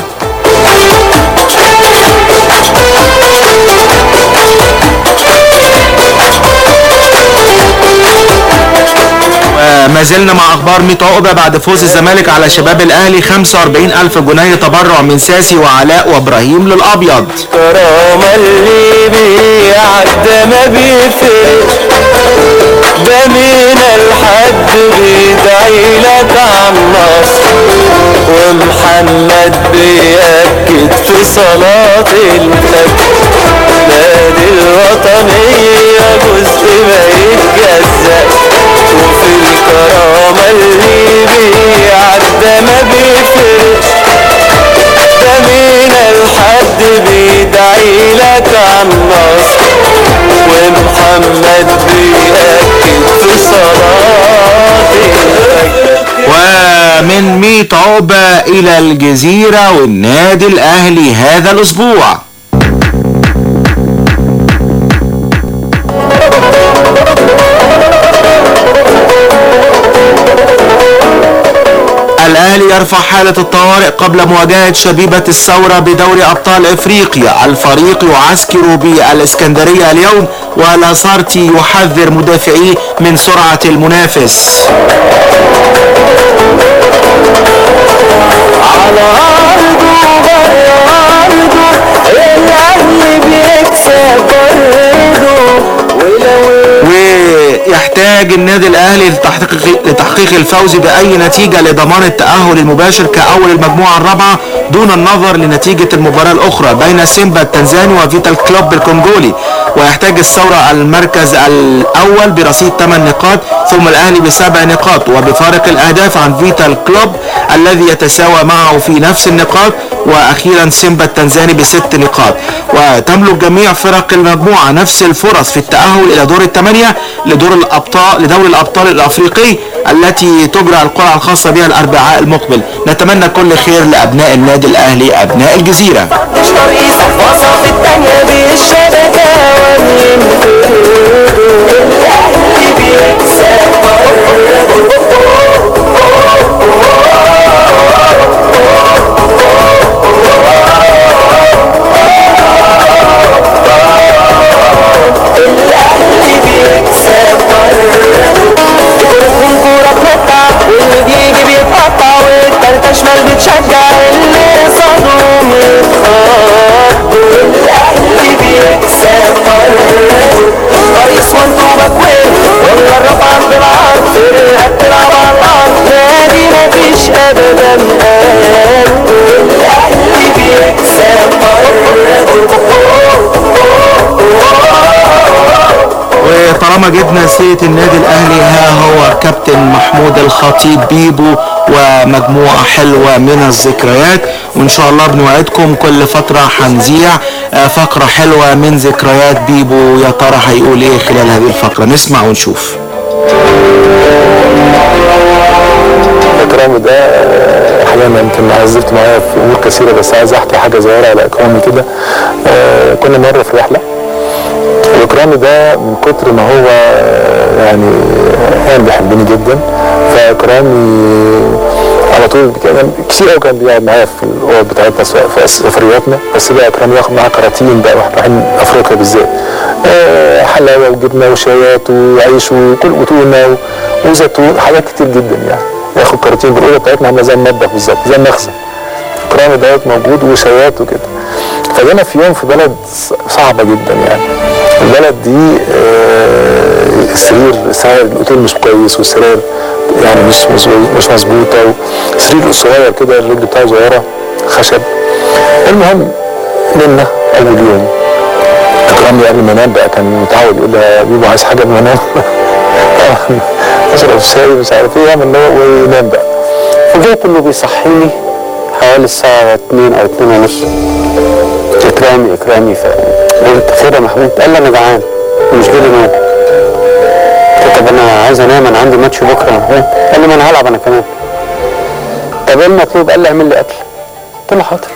ما زلنا مع اخبار ميت عقبه بعد فوز الزمالك على شباب الاهلي خمسة وأربعين الف جنيه تبرع من ساسي وعلاء وابراهيم للابيض. كرامة اللي بيعد ما بيفرق، ده مين الحد بيدعي لك عن مصر، ومحمد بيأكد في صلاة الفجر نادي الوطنية ما يتجزأ وفي الكرامة اللي بيعدى ما بيفرقش ده مين الحد بيدعي لك عالنصر ومحمد بيأكد في صلاتك. ومن ميت عقبة إلى الجزيرة والنادي الأهلي هذا الأسبوع. الأهلي يرفع حالة الطوارئ قبل مواجهة شبيبة الثورة بدوري أبطال إفريقيا. الفريق يعسكر بالإسكندرية اليوم، ولاسارتي يحذر مدافعيه من سرعة المنافس. على أرضه برا أرضه الأهلي بيكسب برضه. ويحتاج النادي الاهلي لتحقيق لتحقيق الفوز باي نتيجه لضمان التاهل المباشر كاول المجموعه الرابعه دون النظر لنتيجه المباراه الاخرى بين سيمبا التنزاني وفيتال كلوب الكونغولي. ويحتاج الثوره المركز الاول برصيد ثمان نقاط، ثم الاهلي بسبع نقاط وبفارق الاهداف عن فيتال كلوب الذي يتساوى معه في نفس النقاط، واخيرا سيمبا التنزاني بست نقاط. وتملك جميع فرق المجموعه نفس الفرص في التاهل الى دور الثمانيه لدور الابطال لدوري الابطال الافريقي التي تجرى القرعه الخاصه بها الاربعاء المقبل. نتمنى كل خير لابناء النادي الاهلي ابناء الجزيره. شمال بتشجع اللي صدوم الخط والاهلي بيكسب رئيس وانتوبك وين ولا الرفع بالعرض فرقة بتلعب على الارض نادي مفيش ابدا قلب والاهلي بيكسب. وطالما جبنا سيرة النادي الاهلي ها هو كابتن محمود الخطيب بيبو ومجموعة حلوة من الذكريات، وان شاء الله بنوعدكم كل فترة هنذيع فقرة حلوة من ذكريات بيبو. يا ترى هيقول ايه خلال هذه الفقرة؟ نسمع ونشوف. اكرامي ده احيانا يمكن عزفت معايا في امور كثيرة، بس عايز احكي حاجة صغيرة على اكرامي كده. آه كنا مرة في رحلة، واكرامي ده من كتر ما هو يعني كان بيحبني جدا، فاكرامي على طول كان كتير قوي كان بيقعد معايا في الاوض بتاعتنا في سفرياتنا، بس بقى اكرامي ياخد معاه كراتين بقى واحنا رايحين افريقيا بالذات، آه حلاوه وجبنه وشايات وعيش وكل وتونه وزيتون حاجات كتير جدا يعني، ياخد كراتين بالاوضه بتاعتنا عامله زي المطبخ بالظبط زي المخزن. اكرامي دوت موجود وشايات وكده. فجينا في يوم في بلد صعبه جدا يعني، البلد دي آه السرير سعر الاوتيل مش كويس، والسرير يعني مش مش مش مظبوطه، وسرير صغير كده الرجل بتاعه صغيره خشب. المهم نمنا اول يوم، اكرامي قبل ما انام بقى كان متعود يقول لي بيبو عايز حاجه قبل ما انام طبعا اشرب شاي مش عارف ايه يعمل وينام بقى. فوجئت انه بيصحيني حوالي الساعه اتنين او اتنين ونص، اكرامي اكرامي فقلت خير يا محمود؟ قال لي انا جعان ومش جاي لي نوم. قلت طب انا عايز انام، انا عندي ماتش بكره يا محمود. قال لي ما انا هلعب انا كمان. طب ايه المطلوب؟ قال لي اعمل لي اكل. قلت له حاضر.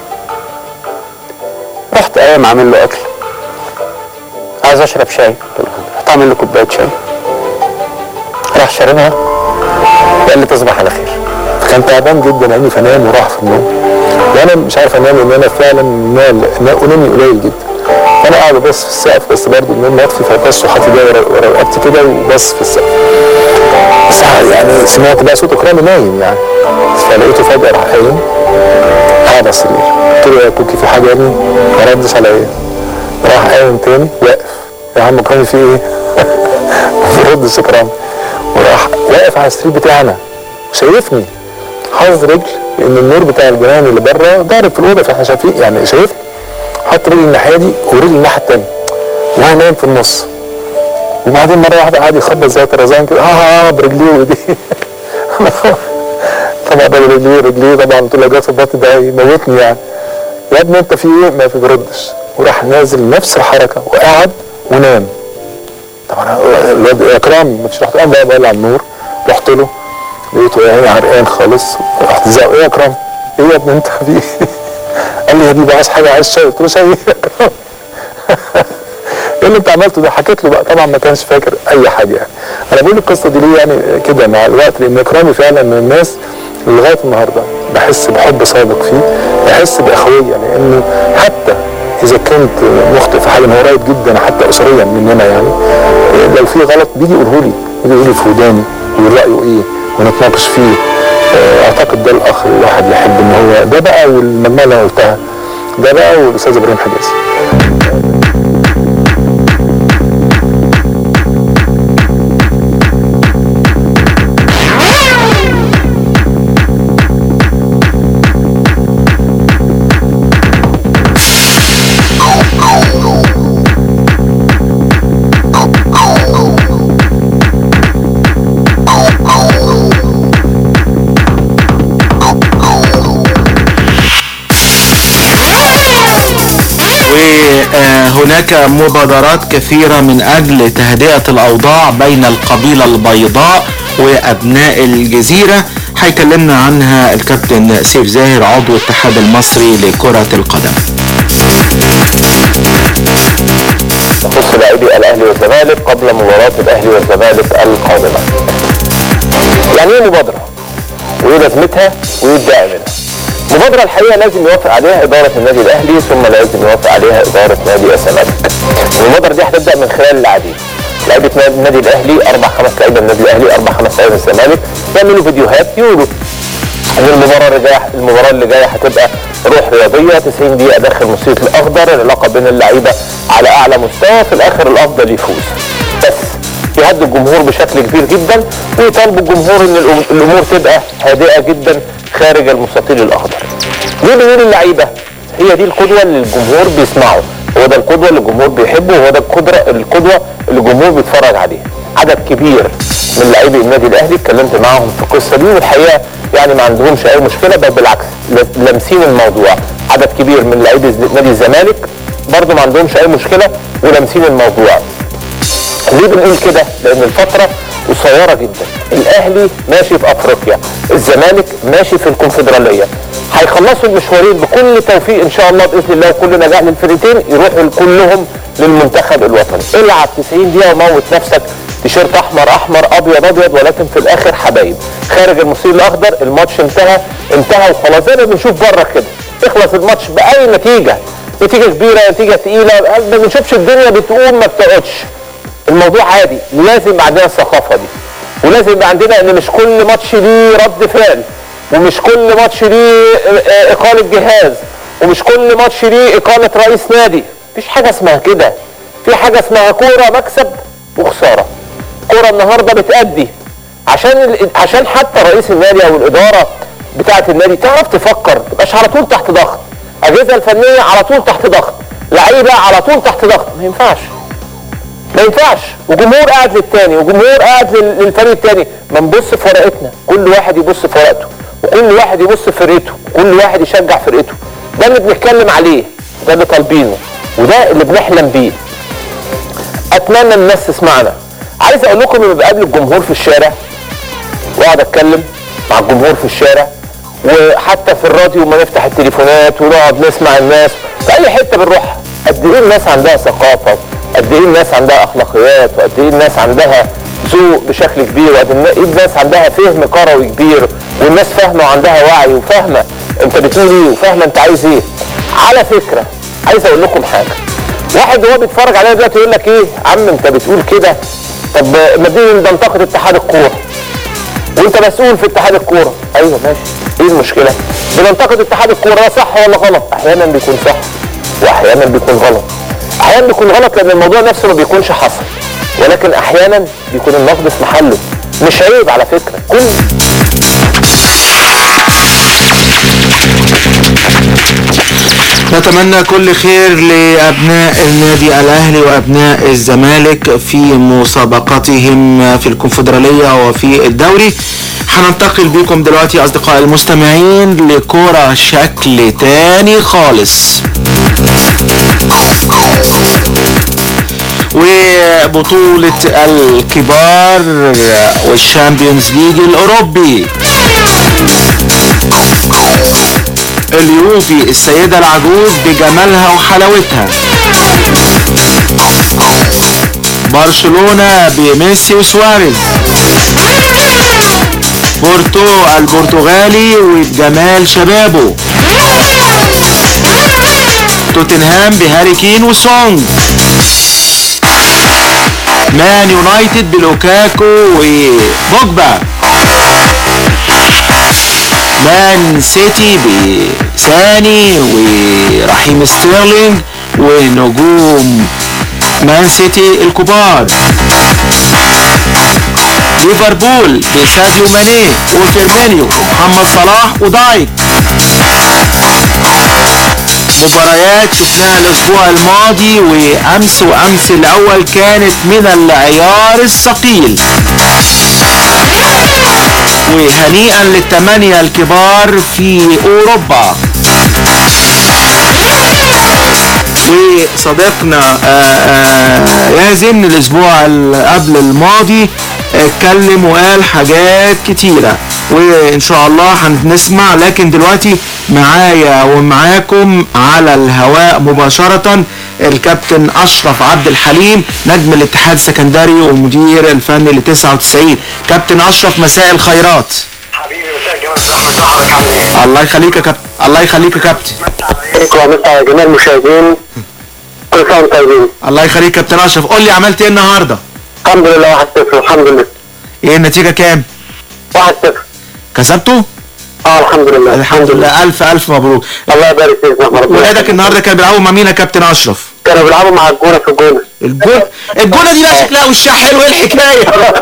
رحت قايم عامل له اكل. عايز اشرب شاي، قلت له رحت اعمل له كوبايه شاي. راح شربها وقال لي تصبح على خير. فكان تعبان جدا عيني فنام وراح في النوم، وانا مش عارف انام لان انا فعلا نومي قليل جدا. فانا قاعد ببص في السقف بس برضه النوم مطفي، فبص وحاطط ده ورا رقبتي كده وبص في السقف. بس يعني سمعت بقى صوت اكرامي نايم يعني، فلقيته فجاه راح قايم قاعد على السرير. قلت له يا كوكي في حاجه يا ابني؟ ما ردش عليا. راح قايم تاني واقف، يا عم اكرامي في ايه؟ ما بيردش اكرامي، وراح واقف على السرير بتاعنا شايفني حاطط رجل، لان النور بتاع الجيران اللي بره ضارب في الاوضه فاحنا شايفين يعني شايفني، حط رجل الناحيه دي ورجل الناحيه الثانيه وانا نايم في النص، وبعدين مره واحده قعد يخبط زي طرزان كده اه اه برجليه وايديه طبعا ده برجليه رجليه طبعا قلت له جات في البط ده يموتني يعني. يا ابني انت في ايه؟ ما بيردش، وراح نازل نفس الحركه وقعد ونام. طبعا الواد اكرامي مش رحت قام بقى بولع النور، رحت له لقيته ايه عرقان خالص، رحت زقه ايه يا اكرام؟ ايه يا ابني انت في ايه؟ قال لي يا ابني عايز حاجه، عايز شاي. قلت له شاي ايه يا اكرام؟ ايه اللي انت عملته ده؟ حكيت له بقى، طبعا ما كانش فاكر اي حاجه يعني. انا بقول القصه دي ليه يعني كده مع الوقت؟ لان اكرامي فعلا من الناس لغايه النهارده بحس بحب صادق فيه، بحس باخويه، لانه حتى اذا كنت مخطئ في حاجه هو قريب جدا حتى اسريا مننا يعني، لو في غلط بيجي يقوله لي، بيجي يقول لي في وداني ويقول رايه ايه ونتناقش فيه. اعتقد ده الاخ الواحد يحب ان هو ده بقى، والمجموعه اللي انا قلتها ده بقى، والاستاذ ابراهيم حجازي. هناك مبادرات كثيرة من أجل تهدئة الأوضاع بين القبيلة البيضاء وأبناء الجزيرة، هيكلمنا عنها الكابتن سيف زاهر عضو الاتحاد المصري لكرة القدم. تخص لاعبي الأهلي والزمالك قبل مباراة الأهلي والزمالك القادمة. يعني ايه مبادرة؟ وايه لازمتها؟ وايه الداعي منها؟ مبادرة الحقيقة لازم يوافق عليها إدارة النادي الأهلي، ثم لازم يوافق عليها إدارة نادي الزمالك. المبادرة دي هتبدأ من خلال اللاعبين. لعيبة النادي الأهلي أربع خمس لعيبة النادي الأهلي، أربع خمس لعيبة الزمالك، يعملوا فيديوهات يقولوا إن المباراة اللي جاية المباراة اللي جاية هتبقى روح رياضية، تسعين دقيقة داخل الموسيقى الأخضر، العلاقة بين اللعيبة على أعلى مستوى، في الآخر الأفضل يفوز. بس يهدوا الجمهور بشكل كبير جدا، ويطالبوا الجمهور إن الأمور تبقى هادئة جدا خارج المستطيل الأخضر. ليه بنقول اللعيبه؟ هي دي القدوه اللي الجمهور بيسمعه، هو ده القدوه اللي الجمهور بيحبه، وهو ده القدره القدوه اللي الجمهور بيتفرج عليها. عدد كبير من لاعبي النادي الاهلي اتكلمت معاهم في القصه دي، والحقيقه يعني ما عندهمش اي مشكله، بل بالعكس لامسين الموضوع. عدد كبير من لاعبي نادي الزمالك برضه ما عندهمش اي مشكله ولامسين الموضوع. ليه بنقول كده؟ لان الفتره قصيره جدا. الاهلي ماشي في افريقيا، الزمالك ماشي في الكونفدراليه، هيخلصوا المشوارين بكل توفيق ان شاء الله باذن الله وكل نجاح للفريقين، يروحوا كلهم للمنتخب الوطني. العب تسعين دقيقه وموت نفسك، تيشيرت احمر احمر ابيض ابيض، ولكن في الاخر حبايب خارج المستطيل الاخضر. الماتش انتهى انتهى وخلاص، زي ما بنشوف بره كده، يخلص الماتش باي نتيجه، نتيجه كبيره نتيجه ثقيله، ما بنشوفش الدنيا بتقوم ما بتقعدش. الموضوع عادي، لازم يبقى عندنا الثقافه دي، ولازم يبقى عندنا ان مش كل ماتش ليه رد فعل، ومش كل ماتش ليه اقاله جهاز، ومش كل ماتش ليه اقاله رئيس نادي. مفيش حاجه اسمها كده، في حاجه اسمها كوره مكسب وخساره. كوره النهارده بتأدي عشان عشان حتى رئيس النادي او الاداره بتاعه النادي تعرف تفكر، ما تبقاش على طول تحت ضغط. الاجهزه الفنيه على طول تحت ضغط، لعيبه على طول تحت ضغط، ما ينفعش. ما ينفعش، وجمهور قاعد للتاني، وجمهور قاعد للفريق التاني. ما نبص في ورقتنا، كل واحد يبص في ورقته، وكل واحد يبص في فرقته، وكل واحد يشجع فرقته. ده اللي بنتكلم عليه، ده اللي طالبينه، وده اللي بنحلم بيه. اتمنى الناس تسمعنا. عايز اقول لكم لما بقابل الجمهور في الشارع واقعد اتكلم مع الجمهور في الشارع، وحتى في الراديو لما نفتح التليفونات ونقعد نسمع الناس في اي حته بنروحها، قد ايه الناس عندها ثقافه، قد ايه الناس عندها اخلاقيات، وقد ايه الناس عندها ذوق بشكل كبير، وقد ايه الناس عندها فهم كروي كبير، والناس فاهمه وعندها وعي وفاهمه انت بتقول ايه وفاهمه انت عايز ايه. على فكره عايز اقول لكم حاجه، واحد وهو بيتفرج علينا دلوقتي يقول لك ايه عم انت بتقول كده، طب ما دي بننتقد اتحاد الكوره وانت مسؤول في اتحاد الكوره. ايوه ماشي، ايه المشكله؟ بننتقد اتحاد الكوره، ده صح ولا غلط؟ احيانا بيكون صح واحيانا بيكون غلط. احيانا بيكون غلط لان الموضوع نفسه ما بيكونش حصل، ولكن احيانا بيكون النقد في محله. مش عيب على فكره. كل نتمنى كل خير لأبناء النادي الأهلي وأبناء الزمالك في مسابقتهم في الكونفدرالية وفي الدوري. هننتقل بكم دلوقتي أصدقائي المستمعين لكرة شكل تاني خالص، وبطولة الكبار والشامبيونز ليج الأوروبي. اليوفي السيدة العجوز بجمالها وحلاوتها، برشلونة بميسي وسواريز، بورتو البرتغالي وبجمال شبابه، توتنهام بهاري كين وسونج، مان يونايتد بلوكاكو وبوجبا، مان سيتي بساني ورحيم ستيرلينج ونجوم مان سيتي الكبار، ليفربول بساديو ماني وفيرمينيو ومحمد صلاح ودايك. مباريات شفناها الاسبوع الماضي وامس وامس الاول كانت من العيار الثقيل، وهنيئا للثمانية الكبار في اوروبا. وصديقنا يازن الاسبوع قبل الماضي اتكلم وقال حاجات كتيرة وان شاء الله هنسمع، لكن دلوقتي معايا ومعاكم على الهواء مباشرة الكابتن اشرف عبد الحليم نجم الاتحاد السكندري والمدير الفني ل تسعة وتسعين. كابتن اشرف مساء الخيرات. حبيبي مساء الجمال. الله يخليك يا كابتن. الله يخليك يا كابتن. مساء جميع المشاهدين، كل سنة وانتم طيبين. الله يخليك يا كابتن اشرف. قول لي عملت ايه النهارده؟ الحمد لله واحد صفر. الحمد لله. ايه النتيجة كام؟ واحد صفر. كسبته؟ اه الحمد لله. الحمد لله. الف الف مبروك. الله يبارك فيك يا رب. ولادك النهارده كانوا بيلعبوا مع مين يا كابتن اشرف؟ كانوا بيلعبوا مع الجونة في الجونة. الجونة؟ الجونة دي بقى شكلها وشها حلو، ايه الحكاية؟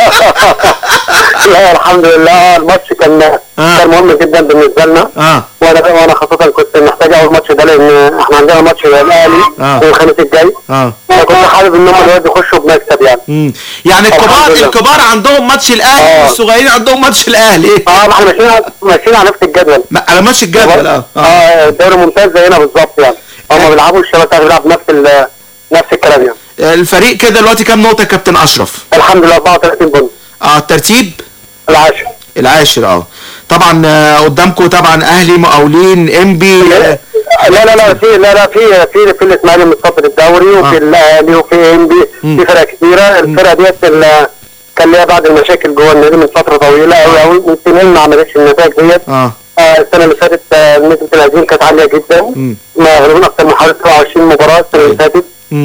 لا الحمد لله الماتش كان آه. كان مهم جدا بالنسبة لنا. اه وانا وانا خاصة كنت محتاج اول ماتش ده لان احنا عندنا ماتش الاهلي آه. يوم الخميس الجاي. اه فكنت حابب ان هم دلوقتي يخشوا بمكسب يعني. امم يعني الكبار الكبار عندهم ماتش الاهلي آه. والصغيرين عندهم ماتش الاهلي. اه ما احنا ماشيين ماشيين على نفس الجدول. على ماتش الجدول اه اه الدوري ممتاز زينا بالظبط يعني. هم بيلعبوا الشباب بيلعب نفس نفس الكلام يعني. الفريق كده دلوقتي كام نقطة يا كابتن اشرف؟ الحمد لله أربعة وثلاثين بونت. اه الترتيب؟ العاشر. العاشر اه طبعا. آه قدامكم طبعا اهلي مقاولين انبي. لا لا لا في لا لا في في في الاسماعيلي متصدر الدوري وفي الاهلي وفي انبي في فرق كتيره. الفرقه ديت كان ليها بعض المشاكل جوه النادي من فتره طويله قوي قوي، من سنين ما عملتش النتائج ديت. اه السنه اللي فاتت نسبه الهزيمه كانت عاليه جدا، ما غلبون اكثر من حوالي سبعة وعشرين مباراه السنه اللي فاتت.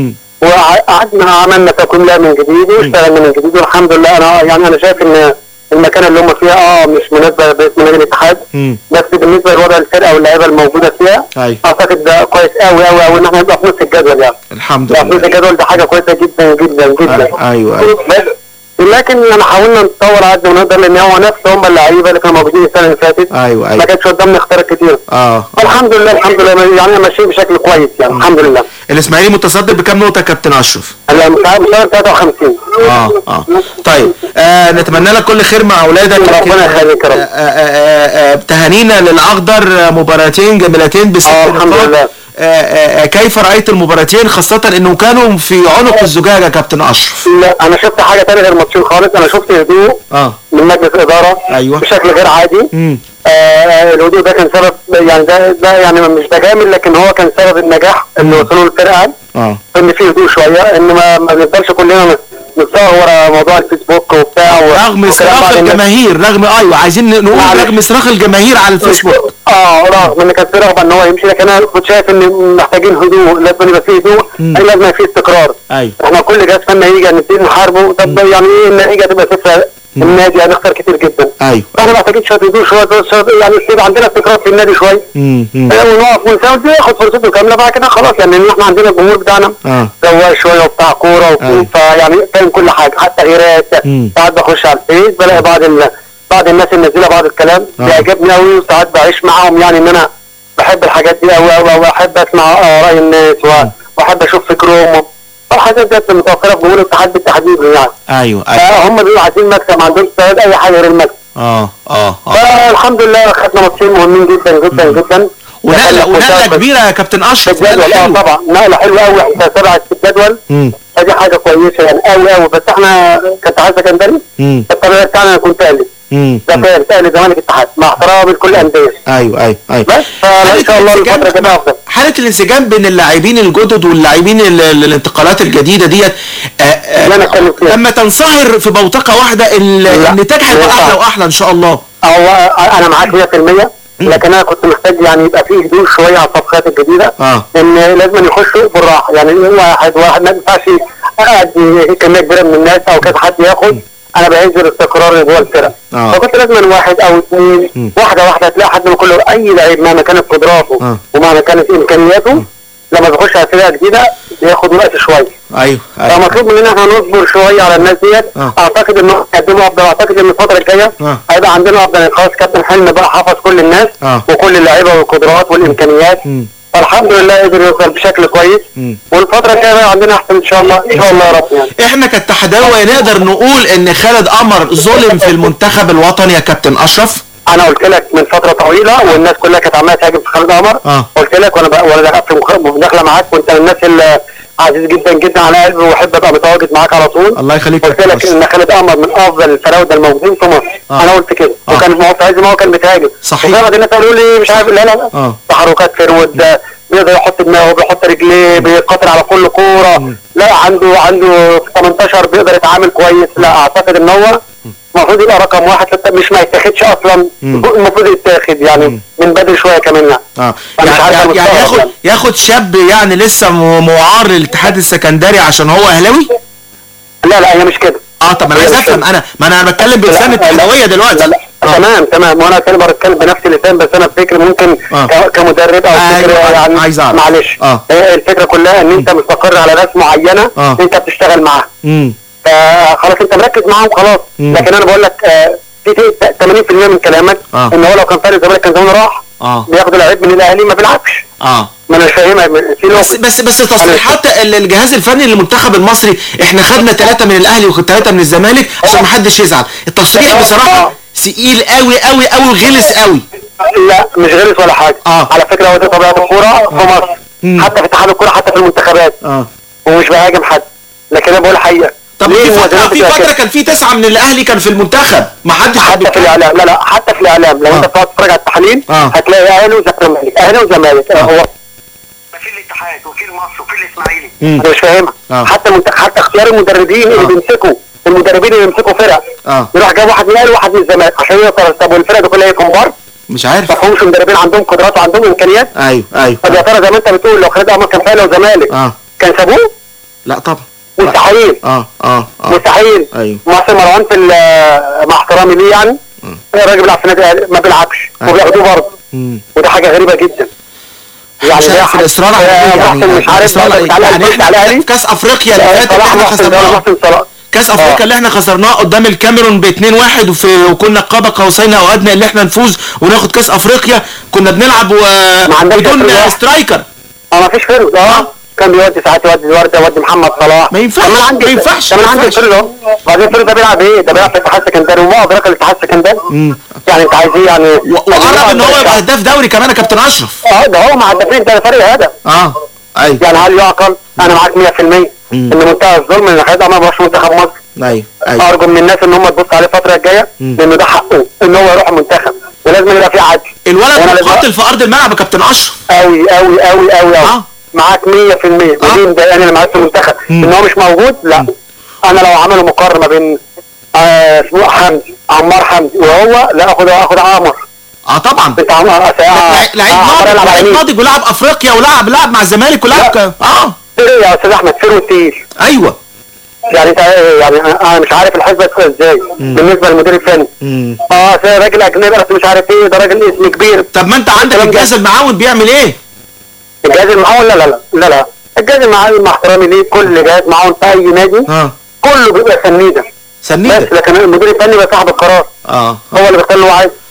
وقعدنا عملنا تكوين لها من جديد واشتغلنا من جديد والحمد لله. انا يعني انا شايف ان المكان اللي هم فيها اه مش مناسبه باسم نادي الاتحاد، بس بالنسبه لوضع الفرقه واللعيبه الموجوده فيها أي. اعتقد ده كويس قوي قوي قوي ان احنا نبقى في نص الجدول يعني. الحمد لله. في نص الجدول ده حاجه كويسه جدا جدا جدا. ايوه ايوه. لكن يعني حاولنا نتطور على قد ما نقدر لان هو نفس هم اللعيبه اللي كانوا موجودين السنه اللي فاتت. ايوه ايوه. ما كانش قدامنا اختيارات كتير. اه الحمد لله الحمد لله يعني ماشيين بشكل كويس يعني. الحمد لله. الاسماعيلي متصدر بكام نقطة يا كابتن اشرف؟ لا مش عارف ثلاثة وخمسين. اه اه طيب آه نتمنى لك كل خير مع اولادك. ربنا يخليك يا رب. آه آه آه تهانينا للاخضر مباراتين جميلتين بست نقاط. الحمد لله. آه آه كيف رأيت المباراتين خاصة انهم كانوا في عنق الزجاجة يا كابتن اشرف؟ لا انا شفت حاجة تانية غير ماتشين خالص. انا شفت هدوء اه من مجلس الادارة ايوه بشكل غير عادي. امم آه الهدوء ده كان سبب يعني ده, ده يعني مش تجامل لكن هو كان سبب النجاح اللي وصلوا للفرقة. اه ان في هدوء شوية ان ما ما نقدرش كلنا نتصور ورا موضوع الفيسبوك وبتاع رغم صراخ الجماهير رغم ايوه عايزين نقول رغم صراخ الجماهير على الفيسبوك. اه رغم ان كان في رغبه ان هو يمشي لكن انا كنت شايف ان محتاجين هدوء. لازم يبقى في هدوء، لازم يبقى في استقرار. ايوه احنا كل جهاز فني هيجي نبتدي نحاربه. طب يعني ايه النتيجه تبقى صفر؟ النادي هنخسر كتير جدا. ايوه احنا محتاجين شويه هدوء شويه يعني يبقى عندنا استقرار في النادي شويه. امم ونقف ونساوي ياخد فرصته كامله بعد كده خلاص يعني ان احنا عندنا الجمهور بتاعنا اه سواء شويه وبتاع كوره فيعني فاهم كل حاجه حتى تغييرات. ساعات بخش على الفيس بلاقي بعض ال... بعض الناس اللي منزله بعض الكلام بيعجبني قوي وساعات بعيش معاهم يعني ان انا بحب الحاجات دي قوي قوي واحب اسمع اراء الناس واحب اشوف فكرهم. الحاجات دي متوفره في جمهور الاتحاد بالتحديد يعني. ايوه ايوه هم بيبقوا عايزين مكسب، ما عندهمش استعداد اي حاجه غير المكسب. اه اه اه فالحمد لله خدنا ماتشين مهمين جدا جدا جدا. ونقله ونقله كبيره يا كابتن اشرف. الجدول اه طبعا نقله حلوه قوي، احنا سبعه في الجدول. فدي حاجه كويسه يعني قوي قوي. بس احنا كاتحاد سكندري الطبيعي بتاعنا يكون ثالث. ده ثالث زمالك اتحاد مع احترامي لكل الانديه. ايوه ايوه ايوه. بس فان شاء الله الفتره كده افضل. حاله الانسجام بين اللاعبين الجدد واللاعبين الانتقالات الجديده ديت لما تنصهر في بوتقه واحده النتاج هيبقى احلى واحلى ان شاء الله. هو انا معاك مية في المية، لكن انا كنت محتاج يعني يبقى فيه هدوء شويه على الصفقات الجديده. اه ان لازم يخشوا بالراحه، يعني واحد واحد ما ينفعش اقعد كميه كبيره من الناس او كذا حد ياخد. انا بعز الاستقرار جوه الفرق. آه. فكنت لازم واحد او اثنين واحده واحده تلاقي حد من كله، اي لعيب مهما كانت قدراته آه. ومهما كانت امكانياته م. لما بيخش على فرقه جديده بياخد وقت شويه. ايوه ايوه. فمطلوب مننا احنا نصبر شويه على الناس ديت. آه. اعتقد انه هيقدموا افضل، اعتقد ان الفتره الجايه آه. هيبقى عندنا افضل. خلاص كابتن حلمي بقى حفظ كل الناس آه. وكل اللعيبه والقدرات والامكانيات. م. فالحمد لله قدر يوصل بشكل كويس. م. والفتره الجايه بقى عندنا احسن ان شاء الله ان شاء الله يا رب. يعني احنا كاتحداويه نقدر نقول ان خالد قمر ظلم في المنتخب الوطني يا كابتن اشرف؟ انا قلت لك من فتره طويله والناس كلها كانت عماله تهاجم في خالد قمر. آه. قلت لك وانا بقى وانا دخلت مداخله معاك وانت من الناس اللي عزيز جدا جدا على قلبي واحب ابقى متواجد معاك على طول. الله يخليك. قلت لك ان خالد قمر من افضل الفراوده الموجودين في مصر. آه. انا قلت كده. آه. وكان في عز ما هو كان بيتهاجم. صحيح. وجرد الناس قالوا لي مش عارف لا لا اه تحركات فرود، بيقدر يحط دماغه بيحط رجليه بيقاتل على كل كوره. لا عنده عنده في تمنتاشر بيقدر يتعامل كويس. لا اعتقد ان هو المفروض يبقى رقم واحد، مش ما يتاخدش اصلا. المفروض يتاخد يعني مم. من بدري شويه كمان يعني. اه يعني, يعني ياخد يعني. ياخد شاب يعني لسه معار للاتحاد السكندري عشان هو اهلاوي؟ لا لا هي مش كده. اه طب انا عايز افهم، انا ما انا بتكلم بلسان التحداويه دلوقتي. لا لا آه. تمام تمام، وانا كده بتكلم بنفس اللسان، بس انا بفكر ممكن آه. كمدرب او آه فكره آه يعني عايز اعرف. معلش آه. الفكره كلها ان انت مستقر على ناس معينه آه. انت بتشتغل معاها. امم فخلاص انت مركز معاهم خلاص. مم. لكن انا بقول لك آه في ثمانين بالمية من كلامك آه. ان هو لو كان فارق الزمالك كان زمان راح. اه بياخد لعيب من الاهلي ما بيلعبش. اه ما انا مش فاهمها في بس بس بس تصريحات الجهاز الفني للمنتخب المصري احنا خدنا ثلاثه من الاهلي وثلاثه من الزمالك عشان ما حدش يزعل. التصريح بصراحه ثقيل قوي قوي قوي وغلس قوي. لا مش غلس ولا حاجه. آه. على فكره هو ده طبيعه الكوره في مصر. مم. حتى في اتحاد الكوره حتى في المنتخبات. اه ومش بهاجم حد، لكن انا بقول الحقيقه. طب في فتره في فتره كان في تسعه من الاهلي كان في المنتخب ما حدش حتى في الاعلام. لا لا حتى في الاعلام لو آه. انت بتقعد تتفرج على التحاليل آه. هتلاقي اهلي وزمالك اهلي وزمالك. آه. هو في الاتحاد وفي المصري وفي الاسماعيلي. انا مش فاهمها. آه. حتى منت... حتى اختيار المدربين آه. اللي بيمسكوا المدربين اللي بيمسكوا فرق اه يروح جاب واحد من الاهلي وواحد من الزمالك عشان يوصل. طب والفرق دي كلها ايه كومبار؟ مش عارف. ما فيهمش مدربين عندهم قدرات وعندهم امكانيات. ايوه ايوه. طب يا ترى زي ما انت بتقول لو خالد قمر كان فعلا وزمالك اه كان سابوه؟ لا طبعا مستحيل. اه اه اه مستحيل. ايوه. مصر مروان في مع احترامي ليه يعني الراجل بيلعب في النادي ما بيلعبش أيوة. وبياخدوه برضه. وده حاجه غريبه جدا. يعني ده في الاصرار على يعني مش عارف يعني احنا في كاس افريقيا اللي فاتت احنا خسرناه. كاس افريقيا آه. اللي احنا خسرناه قدام الكاميرون ب اتنين واحد وفي وكنا قاب قوسين او ادنى اللي احنا نفوز وناخد كاس افريقيا. كنا بنلعب بدون سترايكر. اه ما فيش فرق. اه كان بيودي ساعات يودي ورده يودي محمد صلاح. ما ينفعش ما ينفعش انا عندي فرق. بعدين الفرق ده بيلعب ايه؟ ده بيلعب في الاتحاد السكندري وما ادراك الاتحاد السكندري. يعني انت عايز ايه يعني؟ وقرب ان هو يبقى هداف دوري كمان يا كابتن اشرف. اه ده هو مع هدافين ده فرق هدف. اه ايوه. يعني هل يعقل؟ انا معاك مية في المية ان منتهى الظلم ان خالد قمر ما يبقاش منتخب مصر. ايوه ايوه. ارجو من الناس ان هم تبص عليه الفتره الجايه لانه ده حقه ان هو يروح المنتخب ولازم يبقى فيه عدل. الولد مقاتل في ارض الملعب يا كابتن اشرف. قوي قوي قوي قوي قوي. معاك مية في المية. ودي مضايقاني انا معاك في المنتخب ان هو مش موجود. لا انا لو عملوا مقارنه بين اسمه حمدي عمار حمدي وهو لا اخد اخد عمر. اه طبعا. انت عمر لعيب ناضج لعيب ناضج ولعب افريقيا ولعب لعب مع الزمالك ولعب اه ايه يا استاذ احمد فيرو تقيل. ايوه يعني انت يعني انا مش عارف الحسبه تبقى ازاي بالنسبه للمدير الفني. اه ده راجل اجنبي بس مش عارف ايه ده راجل اسم كبير. طب ما انت عندك الجهاز المعاون بيعمل ايه؟ الجهاز المعاون لا لا لا لا لا الجهاز المعاون مع احترامي ليه كل جهاز معاون في اي نادي اه كله بيبقى سنيده سنيده بس لكن المدير الفني بقى صاحب القرار. اه هو اللي بيختار اللي هو عايزه.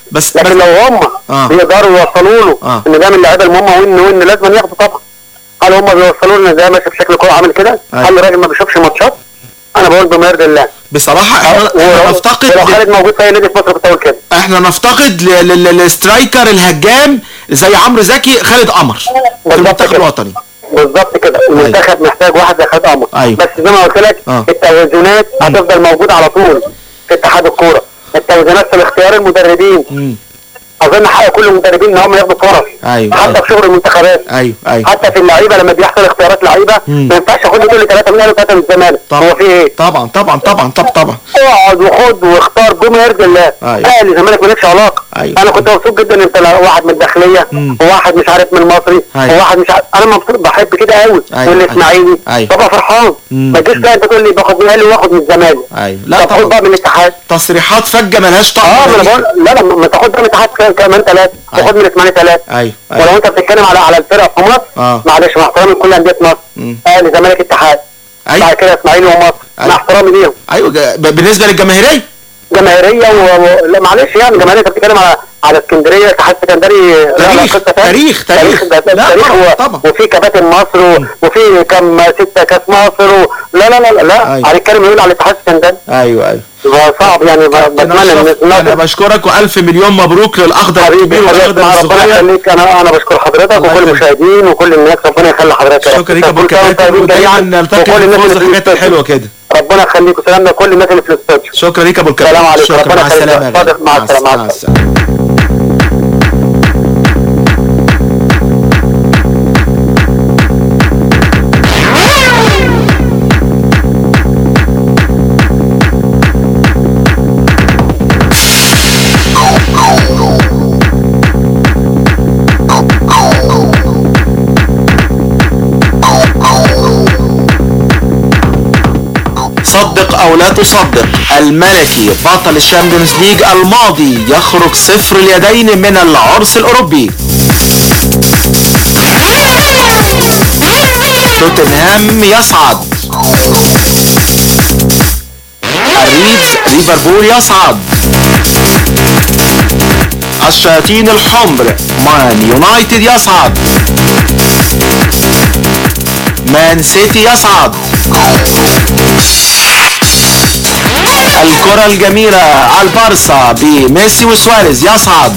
بس لكن بس لو هم آه. بيقدروا يوصلوا له آه. ان ده من اللعيبه المهمه وان وان لازم ياخدوا طبعا. هل هم بيوصلوا لنا زي ما شاف شكل كوره عامل كده؟ أيوة. هل الراجل ما بيشوفش ماتشات؟ انا بقول بما يرضي الله. بصراحه احنا, احنا نفتقد لو خالد موجود في اي نادي في مصر كنت اقول كده. احنا نفتقد للسترايكر الهجام زي عمرو زكي، خالد قمر في المنتخب الوطني. بالظبط كده، المنتخب أيوة. محتاج واحد زي خالد قمر. أيوة. بس زي ما قلت لك آه. التوازنات هتفضل موجوده على طول في اتحاد الكوره، التوازنات في اختيار المدربين. م. اظن حق كل المدربين ان هم ياخدوا فرص. أيوة. حتى أيوة. في شغل المنتخبات. ايوه ايوه حتى في اللعيبه لما بيحصل اختيارات لعيبه ما ينفعش اخد كل ثلاثه من الاهلي وثلاثه من الزمالك. هو في ايه؟ طبعا طبعا طبعا طبعا طبعا اقعد وخد واختار بما يرضي الله. اهلي زمالك مالكش علاقه. أيوة. انا كنت مبسوط جدا انت واحد من الداخليه وواحد مش عارف من المصري أيوة. وواحد مش عارف، انا مبسوط بحب كده قوي. أيوة. والاسماعيلي أيوة. ببقى فرحان. ما تجيش بقى انت تقول لي باخد من الاهلي واخد من الزمالك. ايوه لا طبعا بقى من الاتحاد تصريحات فجه ملهاش طعم. اه ما انا بقول لا لا ما تاخد بقى من الاتحاد كمان ثلاثه تاخد من الاسماعيلي ثلاثه. ايوه ولو انت بتتكلم على على الفرق في مصر آه. معلش مع احترامي لكل انديه مصر اهلي زمالك اتحاد أيوة. بعد كده اسماعيلي ومصر أيوة. مع احترامي ليهم. ايوه بالنسبه للجماهيريه جماهيريه و... لا معلش يعني جماهيريه انت بتتكلم على على اسكندريه اتحاد سكندري تاريخ تاريخ تاريخ تاريخ و... طبعا وفي كباتن مصر و... وفي كم ستة كاس مصر و... لا لا لا لا أيوة. هنتكلم نقول على الاتحاد السكندري. ايوه ايوه صعب يعني بتمنى انا بشكرك والف مليون مبروك للاخضر الكبير والاخضر الصغير. ربنا يخليك. انا انا بشكر حضرتك وكل المشاهدين وكل الناس ربنا يخلي حضرتك. شكرا ليك يا ابو الكباتن ودايما نلتقي في فوز الحاجات الحلوه كده. ربنا يخليك وسلام لكل الناس اللي في الاستوديو. شكرا ليك يا ابو الكباتن. سلام عليكم. شكرا مع السلامه. مع السلامه. مع السلامه. صدق او لا تصدق، الملكي بطل الشامبيونز ليج الماضي يخرج صفر اليدين من العرس الاوروبي. توتنهام يصعد. الريدز ليفربول يصعد. الشياطين الحمر مان يونايتد يصعد. مان سيتي يصعد. الكرة الجميلة البارسا بميسي وسواريز يصعد.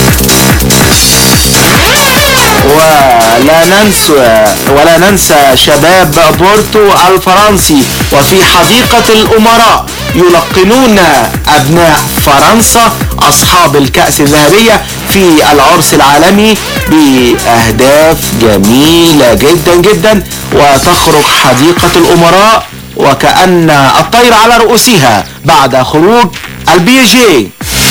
ولا ننسى ولا ننسى شباب بورتو الفرنسي وفي حديقة الأمراء يلقنون أبناء فرنسا أصحاب الكأس الذهبية في العرس العالمي بأهداف جميلة جدا جدا. وتخرج حديقة الأمراء وكأن الطير على رؤوسها بعد خروج البي جي.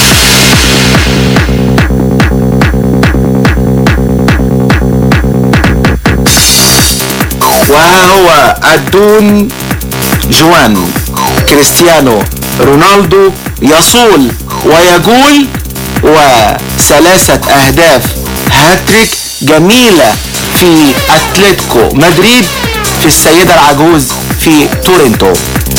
وها هو الدون جوان كريستيانو رونالدو يصول ويجول وثلاثة أهداف هاتريك جميلة في أتلتيكو مدريد في السيدة العجوز في تورنتو.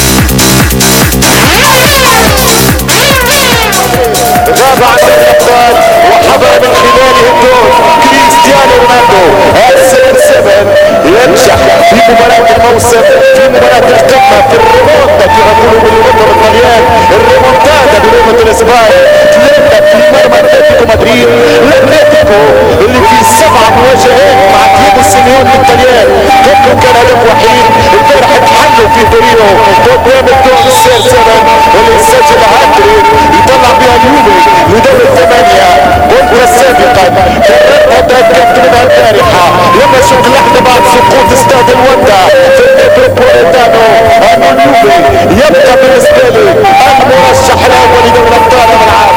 غاب عن الابطال وحضر من خلاله الجول كريستيانو رونالدو السير سبعة ينجح في مباراة الموسم في مباراة القمة في الريمونتا كما يقولوا باللغة الطليان الريمونتادا بلغة الاسبان تلاتة في مرمى اتلتيكو مدريد. الاتلتيكو اللي في سبع مواجهات مع دييغو سيميوني الطليان كله كان هدف وحيد امبارح اتحلوا في تورينو قدام الجول السير سبعة واللي سجل هاتريك يطلع بها اليوفي لدور الثمانية. قلت سابقا كانت تأكدت منها البارحة لما شفت لحظة بعد سقوط استاد الوندا في المتروبوليتانو أن اليوفي يبقى بالنسبة لي المرشح الأول لدوري أبطال العالم.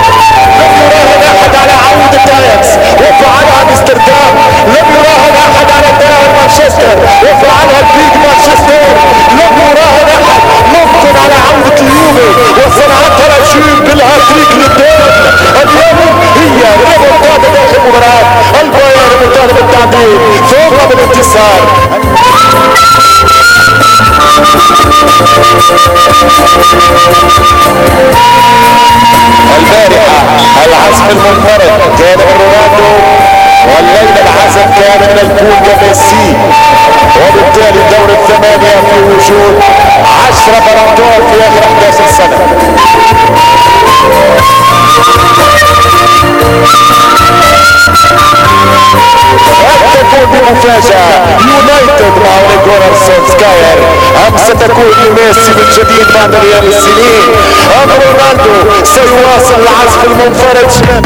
لم يراهن أحد على عودة أياكس وفعلها باسترداد. لم يراهن أحد البارحة العزف المنفرد كان من رونالدو، والليلة العزف كان من البول ميسي، وبالتالي الدور الثمانية في وجود عشرة بلندور في آخر أحد عشر سنة. قد تكون بمفاجأة يونايتد مع ريجونر سولسكاير، أم ستكون لميسي من جديد بعد غياب السنين، أم رونالدو سيواصل العزف المنفرد.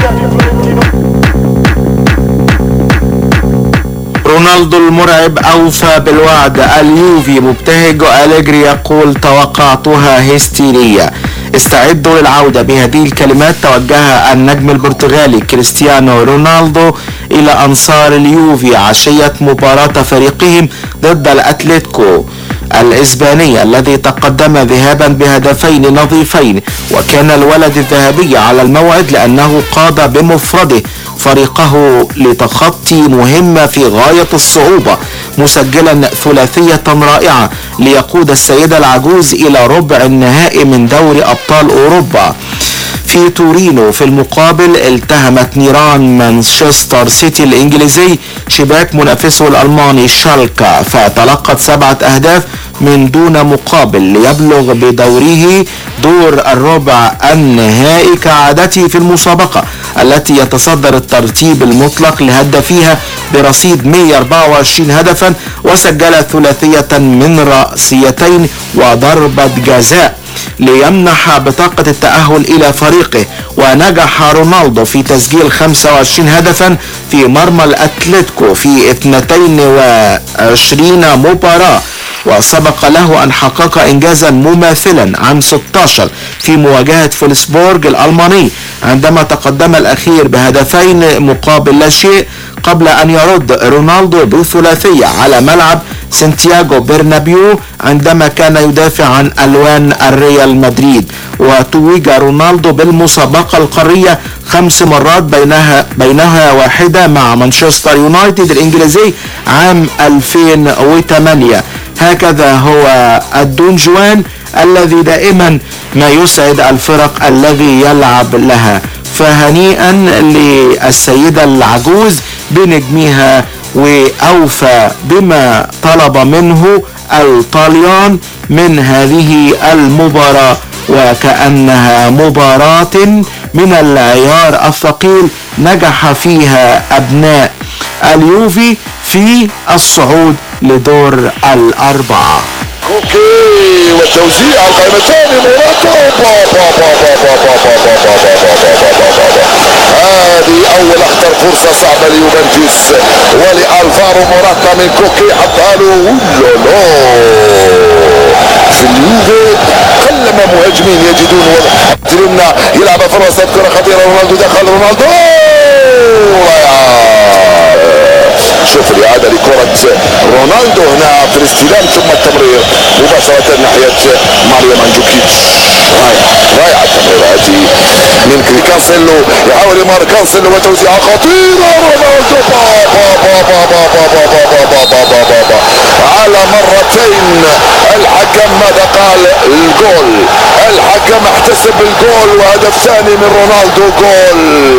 رونالدو المرعب أوفى بالوعد، اليوفي مبتهج وأليجري يقول توقعتها هستيرية. استعدوا للعودة، بهذه الكلمات توجه النجم البرتغالي كريستيانو رونالدو إلى أنصار اليوفي عشية مباراة فريقهم ضد الأتليتيكو الإسباني الذي تقدم ذهابا بهدفين نظيفين، وكان الولد الذهبي على الموعد لأنه قاد بمفرده فريقه لتخطي مهمة في غاية الصعوبة، مسجلا ثلاثية رائعة ليقود السيدة العجوز إلى ربع النهائي من دوري أبطال أوروبا. في تورينو في المقابل التهمت نيران مانشستر سيتي الإنجليزي شباك منافسه الألماني شالكا، فتلقت سبعة أهداف من دون مقابل ليبلغ بدوره دور الربع النهائي كعادته في المسابقة التي يتصدر الترتيب المطلق لهدافيها برصيد مئة وأربعة وعشرين هدفا، وسجل ثلاثية من رأسيتين وضربة جزاء ليمنح بطاقة التأهل إلى فريقه. ونجح رونالدو في تسجيل خمسة وعشرين هدفا في مرمى الأتليتيكو في اثنتين وعشرين مباراة، وسبق له أن حقق إنجازا مماثلا عام ستة عشر في مواجهة فولسبورغ الألماني عندما تقدم الأخير بهدفين مقابل لا شيء، قبل أن يرد رونالدو بثلاثية على ملعب سانتياغو برنابيو عندما كان يدافع عن ألوان الريال مدريد. وتوج رونالدو بالمسابقة القارية خمس مرات، بينها بينها واحدة مع مانشستر يونايتد الإنجليزي عام ألفين وثمانية. هكذا هو الدون جوان الذي دائما ما يسعد الفرق الذي يلعب لها. فهنيئا للسيدة العجوز بنجمها، وأوفى بما طلب منه الطليان من هذه المباراة، وكأنها مباراة من العيار الثقيل نجح فيها أبناء اليوفي في الصعود لدور الأربعة. كوكي والتوزيع القائمتان هذه أول أخطر فرصة صعبة ليوفنتوس ولألفارو موراتا من كوكي حطها له في اليوفي. قلما مهاجمين يجدون اليمنى يلعب في الوسط، كرة خطيرة، رونالدو دخل، رونالدو شوف الإعادة لكرة رونالدو هنا في الاستلام ثم التمرير مباشرة ناحية ماريو مانجوكيتش. رائعة رائعة التمرير هذه من كانسيلو، يحاول يمر كانسيلو وتوزيعة خطيرة، رونالدو بابا بابا بابا بابا بابا بابا على مرتين. الحكم ماذا قال؟ الجول، الحكم احتسب الجول وهدف ثاني من رونالدو، جول.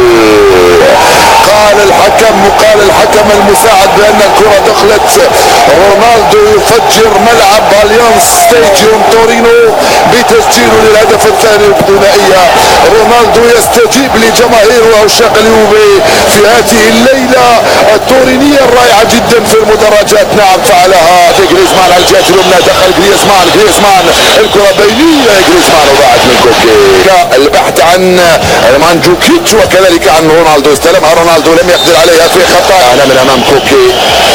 قال الحكم وقال الحكم المساعد بأن الكرة دخلت. رونالدو يفجر ملعب اليانز ستاديوم تورينو بتسجيله للهدف الثاني الثنائية. رونالدو يستجيب لجماهير وعشاق اليوفي في هذه الليلة التورينية الرائعة جدا في المدرجات. نعم فعلها جريزمان على الجهة اليمنى، دخل جريزمان جريزمان الكرة بينية جريزمان وبعد من كوكي. البحث عن مانجوكيتش وكذلك عن رونالدو، استلمها رونالدو لم يقدر عليها في خطأ أنا من أمام كوكي.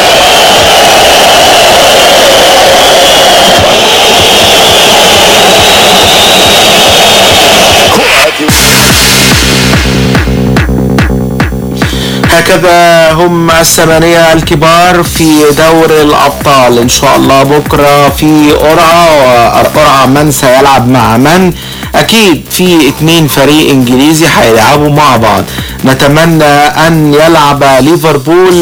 هكذا هم الثمانية الكبار في دور الأبطال. إن شاء الله بكرة في قرعة، قرعة من سيلعب مع من. أكيد في اتنين فريق إنجليزي هيلعبوا مع بعض. نتمنى أن يلعب ليفربول